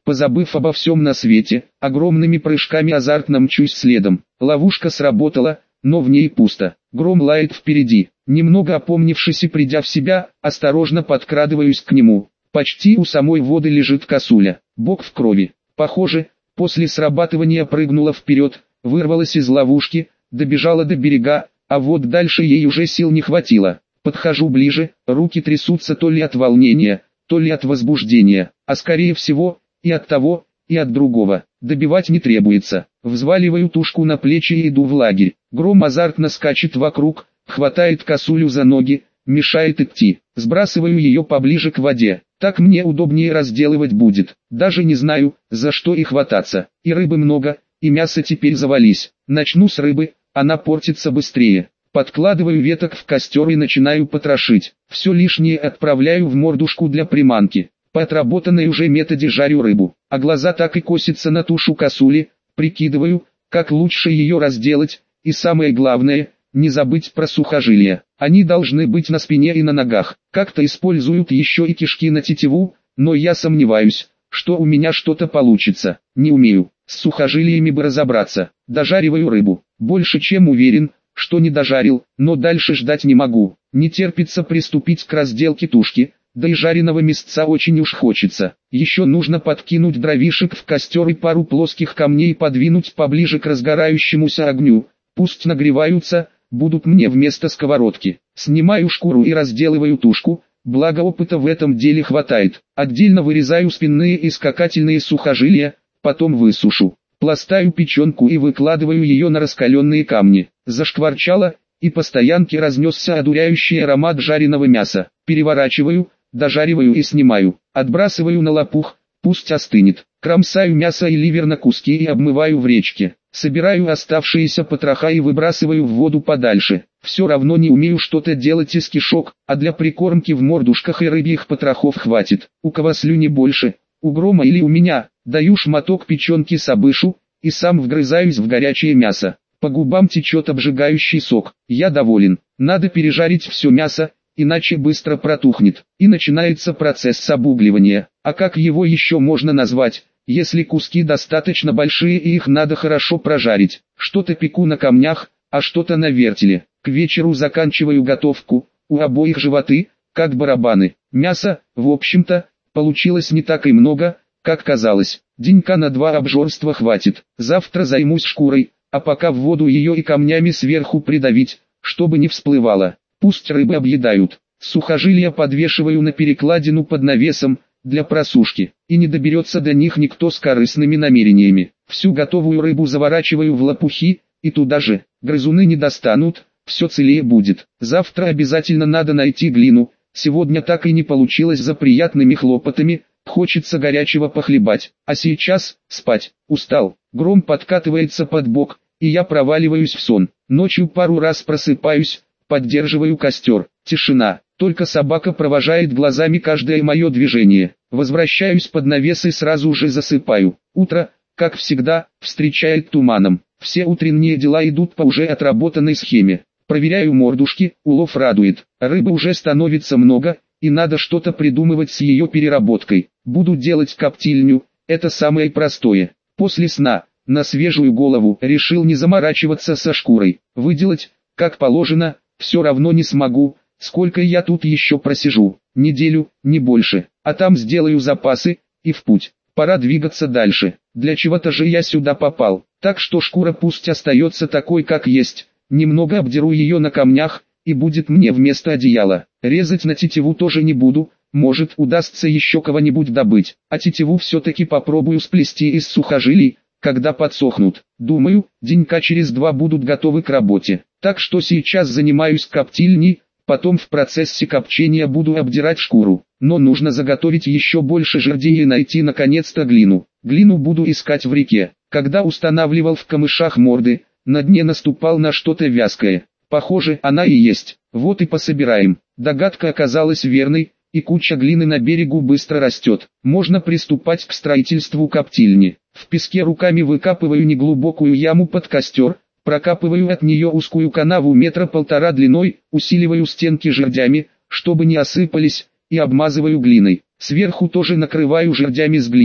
Позабыв обо всем на свете, огромными прыжками азартно мчусь следом. Ловушка сработала, но в ней пусто. Гром лает впереди. Немного опомнившись и придя в себя, осторожно подкрадываюсь к нему. Почти у самой воды лежит косуля, бок в крови. Похоже, после срабатывания прыгнула вперед, вырвалась из ловушки, добежала до берега, а вот дальше ей уже сил не хватило. Подхожу ближе, руки трясутся то ли от волнения, то ли от возбуждения, а скорее всего, и от того, и от другого. Добивать не требуется. Взваливаю тушку на плечи и иду в лагерь. Гром азартно скачет вокруг, хватает косулю за ноги, мешает идти. Сбрасываю ее поближе к воде. Так мне удобнее разделывать будет. Даже не знаю, за что и хвататься. И рыбы много, и мясо теперь завались. Начну с рыбы, она портится быстрее. Подкладываю веток в костер и начинаю потрошить. Все лишнее отправляю в мордушку для приманки. По отработанной уже методе жарю рыбу, а глаза так и косятся на тушу косули. Прикидываю, как лучше ее разделать, и самое главное, не забыть про сухожилия. Они должны быть на спине и на ногах. Как-то используют еще и кишки на тетиву, но я сомневаюсь, что у меня что-то получится. Не умею, с сухожилиями бы разобраться. Дожариваю рыбу, больше чем уверен, что не дожарил, но дальше ждать не могу. Не терпится приступить к разделке тушки, да и жареного мясца очень уж хочется. Еще нужно подкинуть дровишек в костер и пару плоских камней подвинуть поближе к разгорающемуся огню. Пусть нагреваются, будут мне вместо сковородки. Снимаю шкуру и разделываю тушку, благо опыта в этом деле хватает. Отдельно вырезаю спинные и скакательные сухожилия, потом высушу. Пластаю печенку и выкладываю ее на раскаленные камни. Зашкварчало, и по стоянке разнесся одуряющий аромат жареного мяса. Переворачиваю, дожариваю и снимаю. Отбрасываю на лопух, пусть остынет. Кромсаю мясо и ливер на куски и обмываю в речке. Собираю оставшиеся потроха и выбрасываю в воду подальше. Все равно не умею что-то делать из кишок, а для прикормки в мордушках и рыбьих потрохов хватит. У кого слюни больше, у Грома или у меня? Даю шматок печенки Сабышу, и сам вгрызаюсь в горячее мясо. По губам течет обжигающий сок. Я доволен. Надо пережарить все мясо, иначе быстро протухнет. И начинается процесс обугливания. А как его еще можно назвать, если куски достаточно большие и их надо хорошо прожарить? Что-то пеку на камнях, а что-то на вертеле. К вечеру заканчиваю готовку. У обоих животы, как барабаны. Мяса, в общем-то, получилось не так и много, как казалось. Денька на два обжорства хватит. Завтра займусь шкурой, а пока в воду ее и камнями сверху придавить, чтобы не всплывало. Пусть рыбы объедают. Сухожилия подвешиваю на перекладину под навесом, для просушки, и не доберется до них никто с корыстными намерениями. Всю готовую рыбу заворачиваю в лопухи, и туда же. Грызуны не достанут, все целее будет. Завтра обязательно надо найти глину. Сегодня так и не получилось за приятными хлопотами. Хочется горячего похлебать, а сейчас спать. Устал. Гром подкатывается под бок, и я проваливаюсь в сон. Ночью пару раз просыпаюсь, поддерживаю костер. Тишина. Только собака провожает глазами каждое мое движение. Возвращаюсь под навес и сразу же засыпаю. Утро, как всегда, встречает туманом. Все утренние дела идут по уже отработанной схеме. Проверяю мордушки, улов радует. Рыбы уже становится много, и надо что-то придумывать с ее переработкой. Буду делать коптильню, это самое простое. После сна, на свежую голову, решил не заморачиваться со шкурой. Выделать, как положено, все равно не смогу. Сколько я тут еще просижу? Неделю, не больше. А там сделаю запасы, и в путь. Пора двигаться дальше. Для чего-то же я сюда попал. Так что шкура пусть остается такой, как есть. Немного обдеру ее на камнях, и будет мне вместо одеяла. Резать на тетиву тоже не буду. Может, удастся еще кого-нибудь добыть. А тетиву все-таки попробую сплести из сухожилий, когда подсохнут. Думаю, денька через два будут готовы к работе. Так что сейчас занимаюсь коптильней. Потом в процессе копчения буду обдирать шкуру. Но нужно заготовить еще больше жердей и найти наконец-то глину. Глину буду искать в реке. Когда устанавливал в камышах морды, на дне наступал на что-то вязкое. Похоже, она и есть. Вот и пособираем. Догадка оказалась верной, и куча глины на берегу быстро растет. Можно приступать к строительству коптильни. В песке руками выкапываю неглубокую яму под костер. Прокапываю от нее узкую канаву метра полтора длиной, усиливаю стенки жердями, чтобы не осыпались, и обмазываю глиной. Сверху тоже накрываю жердями с глиной,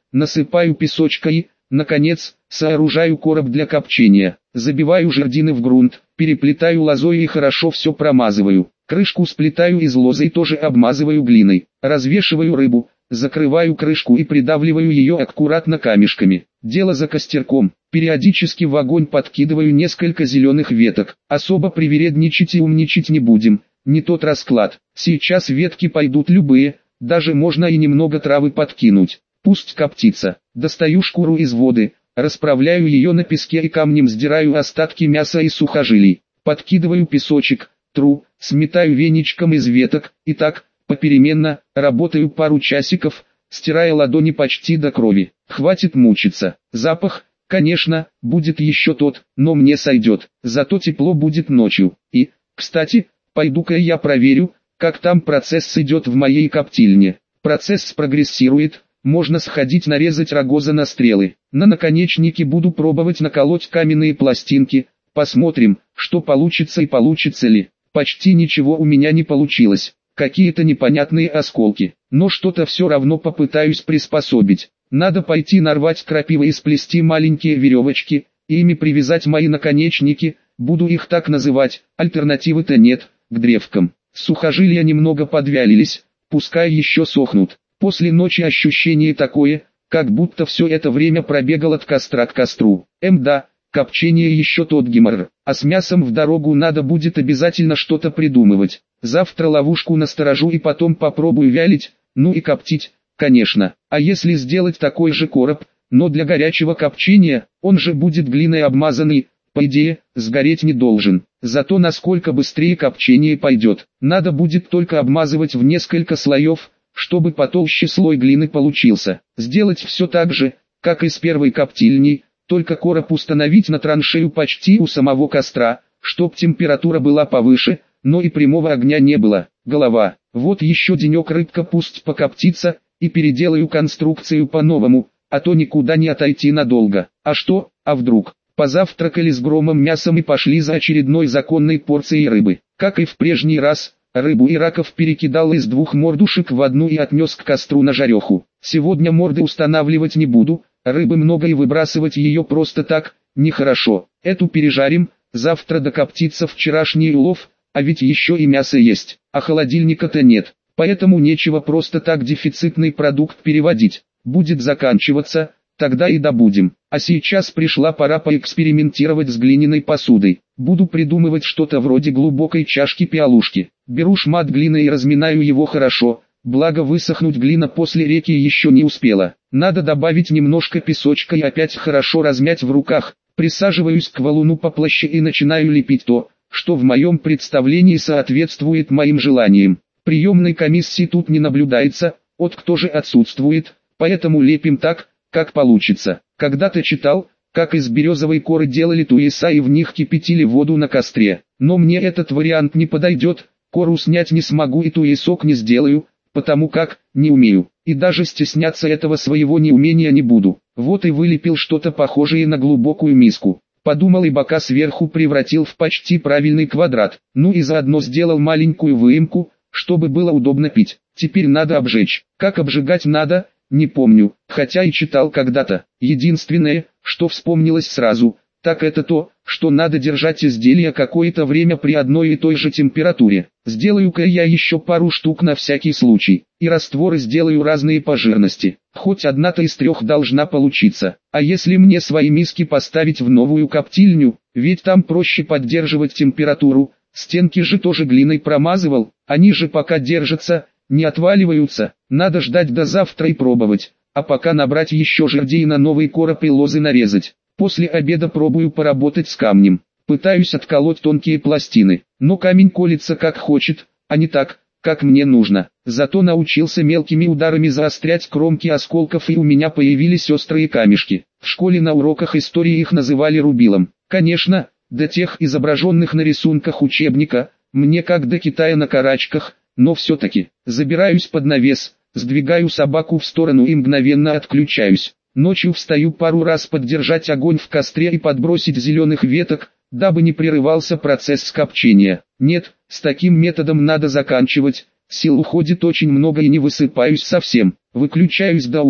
насыпаю песочка и, наконец, сооружаю короб для копчения. Забиваю жердины в грунт, переплетаю лозой и хорошо все промазываю. Крышку сплетаю из лозы и тоже обмазываю глиной. Развешиваю рыбу, закрываю крышку и придавливаю ее аккуратно камешками. Дело за костерком. Периодически в огонь подкидываю несколько зеленых веток. Особо привередничать и умничать не будем. Не тот расклад. Сейчас ветки пойдут любые, даже можно и немного травы подкинуть. Пусть коптится. Достаю шкуру из воды, расправляю ее на песке и камнем сдираю остатки мяса и сухожилий. Подкидываю песочек, тру, сметаю веничком из веток, и так, попеременно, работаю пару часиков, стирая ладони почти до крови. Хватит мучиться. Запах, конечно, будет еще тот, но мне сойдет. Зато тепло будет ночью. И, кстати, пойду-ка я проверю, как там процесс идет в моей коптильне. Процесс прогрессирует. Можно сходить нарезать рогоза на стрелы. На наконечнике буду пробовать наколоть каменные пластинки. Посмотрим, что получится и получится ли. Почти ничего у меня не получилось. Какие-то непонятные осколки. Но что-то все равно попытаюсь приспособить. Надо пойти нарвать крапивы и сплести маленькие веревочки, и ими привязать мои наконечники. Буду их так называть, альтернативы-то нет, к древкам. Сухожилия немного подвялились, пускай еще сохнут. После ночи ощущение такое, как будто все это время пробегал от костра к костру. Эм да, копчение еще тот геморрой, а с мясом в дорогу надо будет обязательно что-то придумывать. Завтра ловушку насторожу и потом попробую вялить, ну и коптить, конечно. А если сделать такой же короб, но для горячего копчения, он же будет глиной обмазанный, по идее, сгореть не должен. Зато насколько быстрее копчение пойдет, надо будет только обмазывать в несколько слоев, чтобы потолще слой глины получился. Сделать все так же, как и с первой коптильней, только короб установить на траншею почти у самого костра, чтоб температура была повыше, но и прямого огня не было. Голова. Вот еще денек рыбка пусть покоптится, и переделаю конструкцию по-новому, а то никуда не отойти надолго. А что, а вдруг? Позавтракали с громом мясом и пошли за очередной законной порцией рыбы. Как и в прежний раз, рыбу и раков перекидал из двух мордушек в одну и отнес к костру на жареху. Сегодня морды устанавливать не буду, рыбы много и выбрасывать ее просто так, нехорошо. Эту пережарим, завтра докоптится вчерашний улов, а ведь еще и мясо есть, а холодильника-то нет. Поэтому нечего просто так дефицитный продукт переводить. Будет заканчиваться, тогда и добудем. А сейчас пришла пора поэкспериментировать с глиняной посудой. Буду придумывать что-то вроде глубокой чашки-пиалушки. Беру шмат глины и разминаю его хорошо, благо высохнуть глина после реки еще не успела. Надо добавить немножко песочка и опять хорошо размять в руках. Присаживаюсь к валуну поплоще и начинаю лепить то, что в моем представлении соответствует моим желаниям. Приемной комиссии тут не наблюдается, от кто же отсутствует, поэтому лепим так, как получится. Когда-то читал, как из березовой коры делали туеса и в них кипятили воду на костре. Но мне этот вариант не подойдет, кору снять не смогу и туесок не сделаю, потому как, не умею. И даже стесняться этого своего неумения не буду. Вот и вылепил что-то похожее на глубокую миску. Подумал и бока сверху превратил в почти правильный квадрат. Ну и заодно сделал маленькую выемку, чтобы было удобно пить. Теперь надо обжечь. Как обжигать надо, не помню, хотя и читал когда-то. Единственное, что вспомнилось сразу, так это то, что надо держать изделие какое-то время при одной и той же температуре. Сделаю-ка я еще пару штук на всякий случай, и растворы сделаю разные по жирности. Хоть одна-то из трех должна получиться. А если мне свои миски поставить в новую коптильню, ведь там проще поддерживать температуру, стенки же тоже глиной промазывал, они же пока держатся, не отваливаются, надо ждать до завтра и пробовать, а пока набрать еще жердей на новый короб и лозы нарезать. После обеда пробую поработать с камнем, пытаюсь отколоть тонкие пластины, но камень колется как хочет, а не так, как мне нужно. Зато научился мелкими ударами заострять кромки осколков и у меня появились острые камешки. В школе на уроках истории их называли рубилом. Конечно, до тех изображенных на рисунках учебника, мне как до Китая на карачках, но все-таки, забираюсь под навес, сдвигаю собаку в сторону и мгновенно отключаюсь. Ночью встаю пару раз поддержать огонь в костре и подбросить зеленых веток, дабы не прерывался процесс копчения. Нет, с таким методом надо заканчивать, сил уходит очень много и не высыпаюсь совсем. Выключаюсь до утра.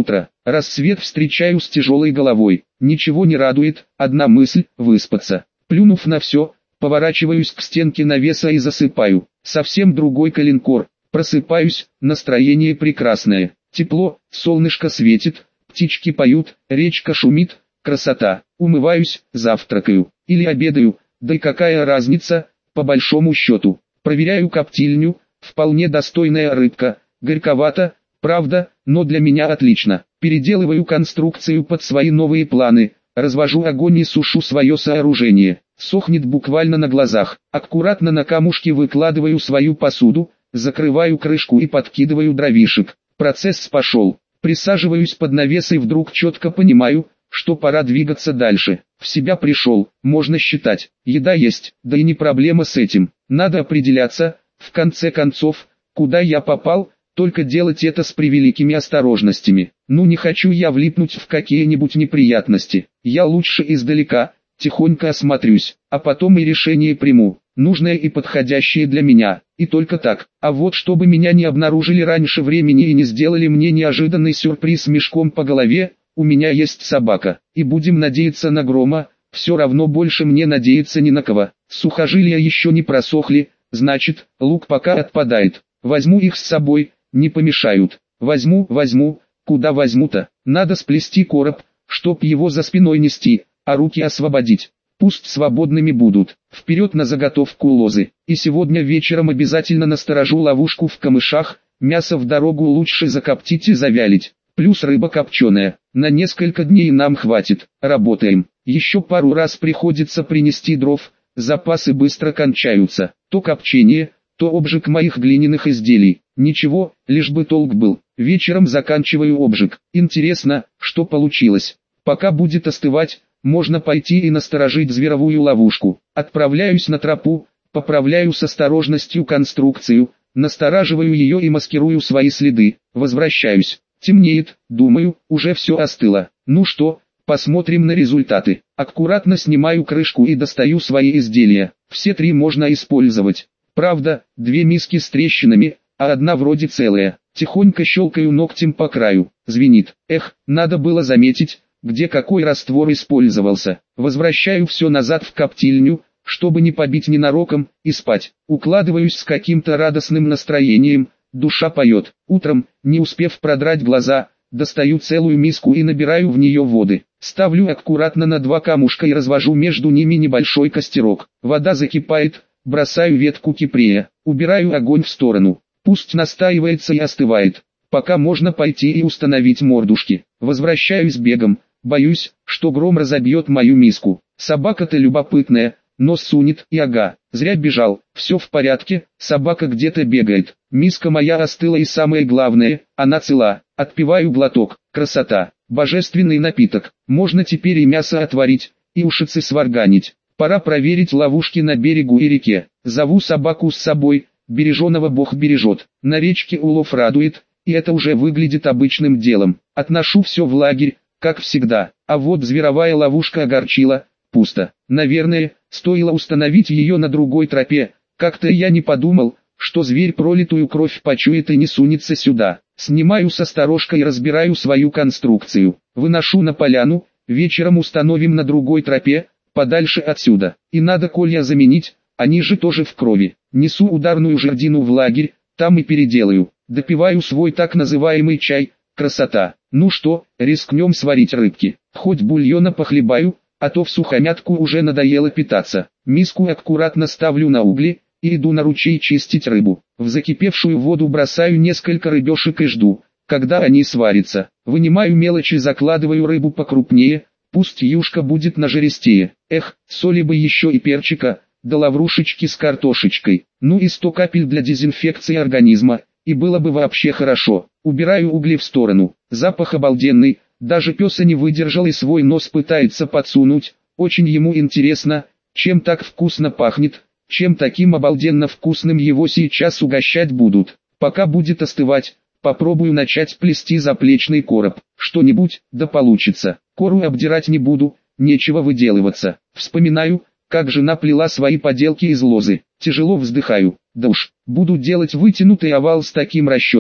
Рассвет встречаю с тяжелой головой. Ничего не радует, одна мысль – выспаться. Плюнув на все, поворачиваюсь к стенке навеса и засыпаю. Совсем другой калинкор. Просыпаюсь, настроение прекрасное. Тепло, солнышко светит, птички поют, речка шумит, красота. Умываюсь, завтракаю. Или обедаю, да и какая разница, по большому счету. Проверяю коптильню, вполне достойная рыбка. Горьковато, правда, но для меня отлично. Переделываю конструкцию под свои новые планы. Развожу огонь и сушу свое сооружение. Сохнет буквально на глазах. Аккуратно на камушки выкладываю свою посуду, закрываю крышку и подкидываю дровишек. Процесс пошел. Присаживаюсь под навес и вдруг четко понимаю, что пора двигаться дальше. В себя пришел, можно считать. Еда есть, да и не проблема с этим. Надо определяться, в конце концов, куда я попал, только делать это с превеликими осторожностями. Ну не хочу я влипнуть в какие-нибудь неприятности. Я лучше издалека, тихонько осмотрюсь, а потом и решение приму, нужное и подходящее для меня, и только так. А вот чтобы меня не обнаружили раньше времени и не сделали мне неожиданный сюрприз мешком по голове, у меня есть собака, и будем надеяться на Грома, все равно больше мне надеяться ни на кого. Сухожилия еще не просохли, значит, лук пока отпадает. Возьму их с собой, не помешают. Возьму, возьму, куда возьму-то? Надо сплести короб, чтоб его за спиной нести, а руки освободить. Пусть свободными будут. Вперед на заготовку лозы. И сегодня вечером обязательно насторожу ловушку в камышах, мясо в дорогу лучше закоптить и завялить. Плюс рыба копченая. На несколько дней нам хватит. Работаем. Еще пару раз приходится принести дров, запасы быстро кончаются. То копчение, то обжиг моих глиняных изделий. Ничего, лишь бы толк был. Вечером заканчиваю обжиг. Интересно, что получилось. Пока будет остывать, можно пойти и насторожить зверовую ловушку. Отправляюсь на тропу, поправляю с осторожностью конструкцию, настораживаю ее и маскирую свои следы. Возвращаюсь. Темнеет, думаю, уже все остыло. Ну что, посмотрим на результаты. Аккуратно снимаю крышку и достаю свои изделия. Все три можно использовать. Правда, две миски с трещинами, а одна вроде целая. Тихонько щелкаю ногтем по краю. Звенит. Эх, надо было заметить, где какой раствор использовался. Возвращаю все назад в коптильню, чтобы не побить ненароком, и спать. Укладываюсь с каким-то радостным настроением. Душа поет. Утром, не успев продрать глаза, достаю целую миску и набираю в нее воды. Ставлю аккуратно на два камушка и развожу между ними небольшой костерок. Вода закипает, бросаю ветку кипрея, убираю огонь в сторону. Пусть настаивается и остывает. Пока можно пойти и установить мордушки. Возвращаюсь бегом, боюсь, что Гром разобьет мою миску. Собака-то любопытная, нос сунет, и ага, зря бежал. Все в порядке, собака где-то бегает. Миска моя остыла и самое главное, она цела. Отпиваю глоток. Красота. Божественный напиток. Можно теперь и мясо отварить, и ушицы сварганить. Пора проверить ловушки на берегу и реке. Зову собаку с собой, береженого Бог бережет. На речке улов радует, и это уже выглядит обычным делом. Отношу все в лагерь, как всегда. А вот зверовая ловушка огорчила. Пусто. Наверное, стоило установить ее на другой тропе. Как-то я не подумал, что зверь пролитую кровь почует и не сунется сюда. Снимаю со сторожка и разбираю свою конструкцию. Выношу на поляну, вечером установим на другой тропе, подальше отсюда. И надо колья заменить, они же тоже в крови. Несу ударную жердину в лагерь, там и переделаю. Допиваю свой так называемый чай. Красота. Ну что, рискнем сварить рыбки. Хоть бульона похлебаю, а то в сухомятку уже надоело питаться. Миску аккуратно ставлю на угли и иду на ручей чистить рыбу. В закипевшую воду бросаю несколько рыбешек и жду, когда они сварятся. Вынимаю мелочи, закладываю рыбу покрупнее, пусть юшка будет нажиристее. Эх, соли бы еще и перчика, да лаврушечки с картошечкой. Ну и сто капель для дезинфекции организма, и было бы вообще хорошо. Убираю угли в сторону. Запах обалденный, даже пес не выдержал и свой нос пытается подсунуть. Очень ему интересно, чем так вкусно пахнет. Чем таким обалденно вкусным его сейчас угощать будут. Пока будет остывать, попробую начать плести заплечный короб. Что-нибудь, да получится. Кору обдирать не буду, нечего выделываться. Вспоминаю, как жена плела свои поделки из лозы. Тяжело вздыхаю. Да уж, буду делать вытянутый овал с таким расчетом,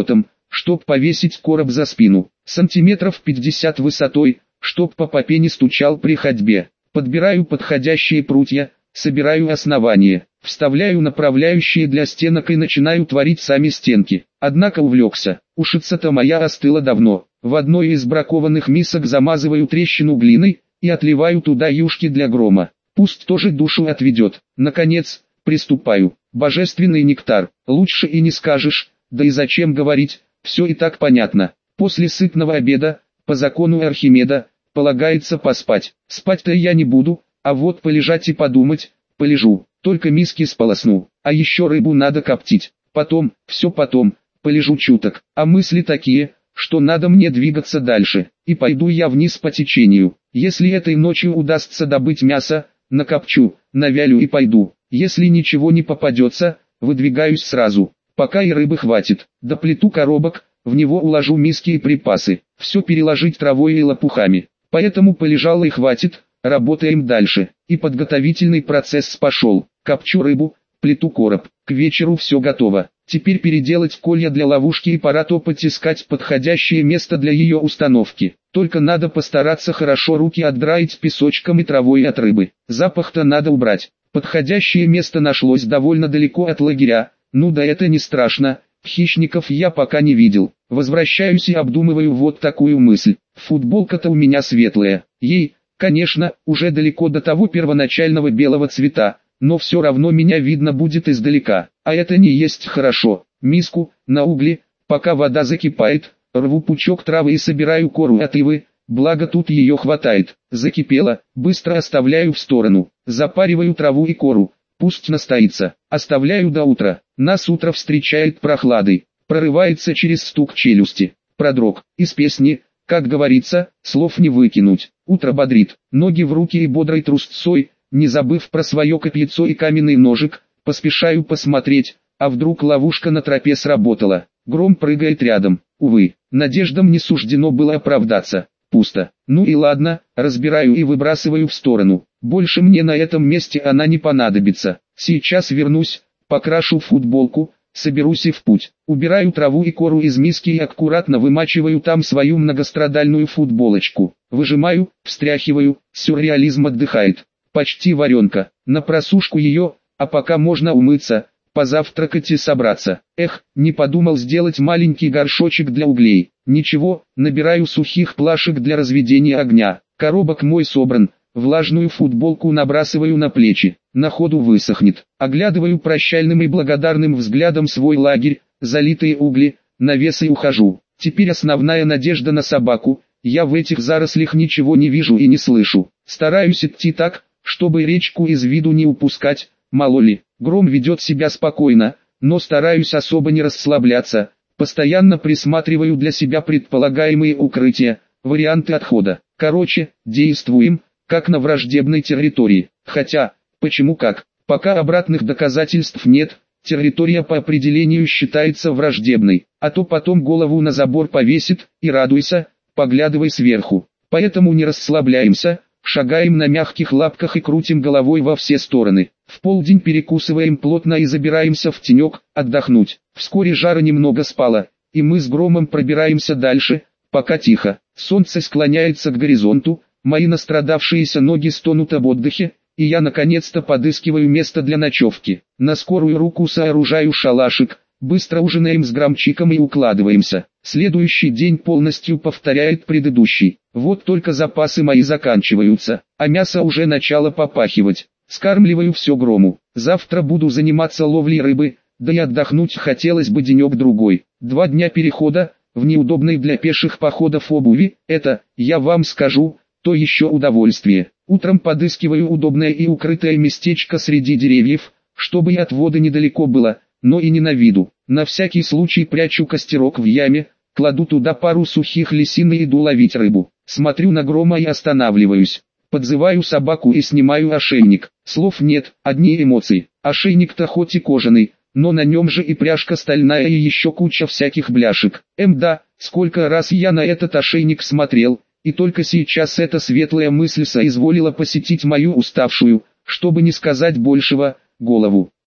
чтоб повесить короб за спину, сантиметров пятьдесят высотой, чтоб по попе не стучал при ходьбе. Подбираю подходящие прутья, собираю основание, вставляю направляющие для стенок и начинаю творить сами стенки. Однако увлекся, ушица-то моя остыла давно. В одной из бракованных мисок замазываю трещину глиной и отливаю туда юшки для грома. Пусть тоже душу отведет. Наконец, приступаю. Божественный нектар, лучше и не скажешь, да и зачем говорить, все и так понятно. После сытного обеда, по закону Архимеда, полагается поспать. Спать-то я не буду, а вот полежать и подумать, полежу, только миски сполосну, а еще рыбу надо коптить. Потом, все потом, полежу чуток, а мысли такие, что надо мне двигаться дальше, и пойду я вниз по течению. Если этой ночью удастся добыть мясо, накопчу, навялю и пойду. Если ничего не попадется, выдвигаюсь сразу, пока и рыбы хватит. Доплету коробок, в него уложу миски и припасы, все переложить травой и лопухами. Поэтому полежало и хватит, работаем дальше. И подготовительный процесс пошел. Копчу рыбу, плету короб, к вечеру все готово. Теперь переделать колья для ловушки и пора топать искать подходящее место для ее установки. Только надо постараться хорошо руки отдраить песочком и травой от рыбы. Запах-то надо убрать. Подходящее место нашлось довольно далеко от лагеря, ну да это не страшно, хищников я пока не видел. Возвращаюсь и обдумываю вот такую мысль. Футболка-то у меня светлая, ей, конечно, уже далеко до того первоначального белого цвета, но все равно меня видно будет издалека, а это не есть хорошо. Миску, на угли, пока вода закипает, рву пучок травы и собираю кору от ивы, благо тут ее хватает. Закипело, быстро оставляю в сторону, запариваю траву и кору, пусть настоится, оставляю до утра. Нас утро встречает прохладой, прорывается через стук челюсти, продрог, из песни, как говорится, слов не выкинуть. Утро бодрит, ноги в руки и бодрой трусцой, не забыв про свое копьецо и каменный ножик, поспешаю посмотреть, а вдруг ловушка на тропе сработала. Гром прыгает рядом, увы, надеждам не суждено было оправдаться. Пусто. Ну и ладно, разбираю и выбрасываю в сторону. Больше мне на этом месте она не понадобится. Сейчас вернусь, покрашу футболку, соберусь и в путь. Убираю траву и кору из миски и аккуратно вымачиваю там свою многострадальную футболочку. Выжимаю, встряхиваю, сюрреализм отдыхает. Почти варенка. На просушку ее, а пока можно умыться, позавтракать и собраться. Эх, не подумал сделать маленький горшочек для углей. Ничего, набираю сухих плашек для разведения огня. Коробок мой собран, влажную футболку набрасываю на плечи. На ходу высохнет. Оглядываю прощальным и благодарным взглядом свой лагерь, залитые угли, навес и ухожу. Теперь основная надежда на собаку. Я в этих зарослях ничего не вижу и не слышу. Стараюсь идти так, чтобы речку из виду не упускать. Мало ли, Гром ведет себя спокойно, но стараюсь особо не расслабляться, постоянно присматриваю для себя предполагаемые укрытия, варианты отхода. Короче, действуем, как на враждебной территории. Хотя, почему как, пока обратных доказательств нет, территория по определению считается враждебной, а то потом голову на забор повесит, и радуйся, поглядывай сверху. Поэтому не расслабляемся, шагаем на мягких лапках и крутим головой во все стороны. В полдень перекусываем плотно и забираемся в тенек, отдохнуть. Вскоре жара немного спала, и мы с Громом пробираемся дальше, пока тихо. Солнце склоняется к горизонту, мои настрадавшиеся ноги стонут об отдыхе, и я наконец-то подыскиваю место для ночевки. На скорую руку сооружаю шалашик, быстро ужинаем с Громчиком и укладываемся. Следующий день полностью повторяет предыдущий. Вот только запасы мои заканчиваются, а мясо уже начало попахивать. Скармливаю все Грому. Завтра буду заниматься ловлей рыбы, да и отдохнуть хотелось бы денек-другой. Два дня перехода, в неудобной для пеших походов обуви, это, я вам скажу, то еще удовольствие. Утром подыскиваю удобное и укрытое местечко среди деревьев, чтобы и от воды недалеко было, но и не на виду. На всякий случай прячу костерок в яме, кладу туда пару сухих лисин и иду ловить рыбу. Смотрю на Грома и останавливаюсь. Подзываю собаку и снимаю ошейник. Слов нет, одни эмоции. Ошейник-то хоть и кожаный, но на нем же и пряжка стальная и еще куча всяких бляшек. Эм да, сколько раз я на этот ошейник смотрел, и только сейчас эта светлая мысль соизволила посетить мою уставшую, чтобы не сказать большего, голову.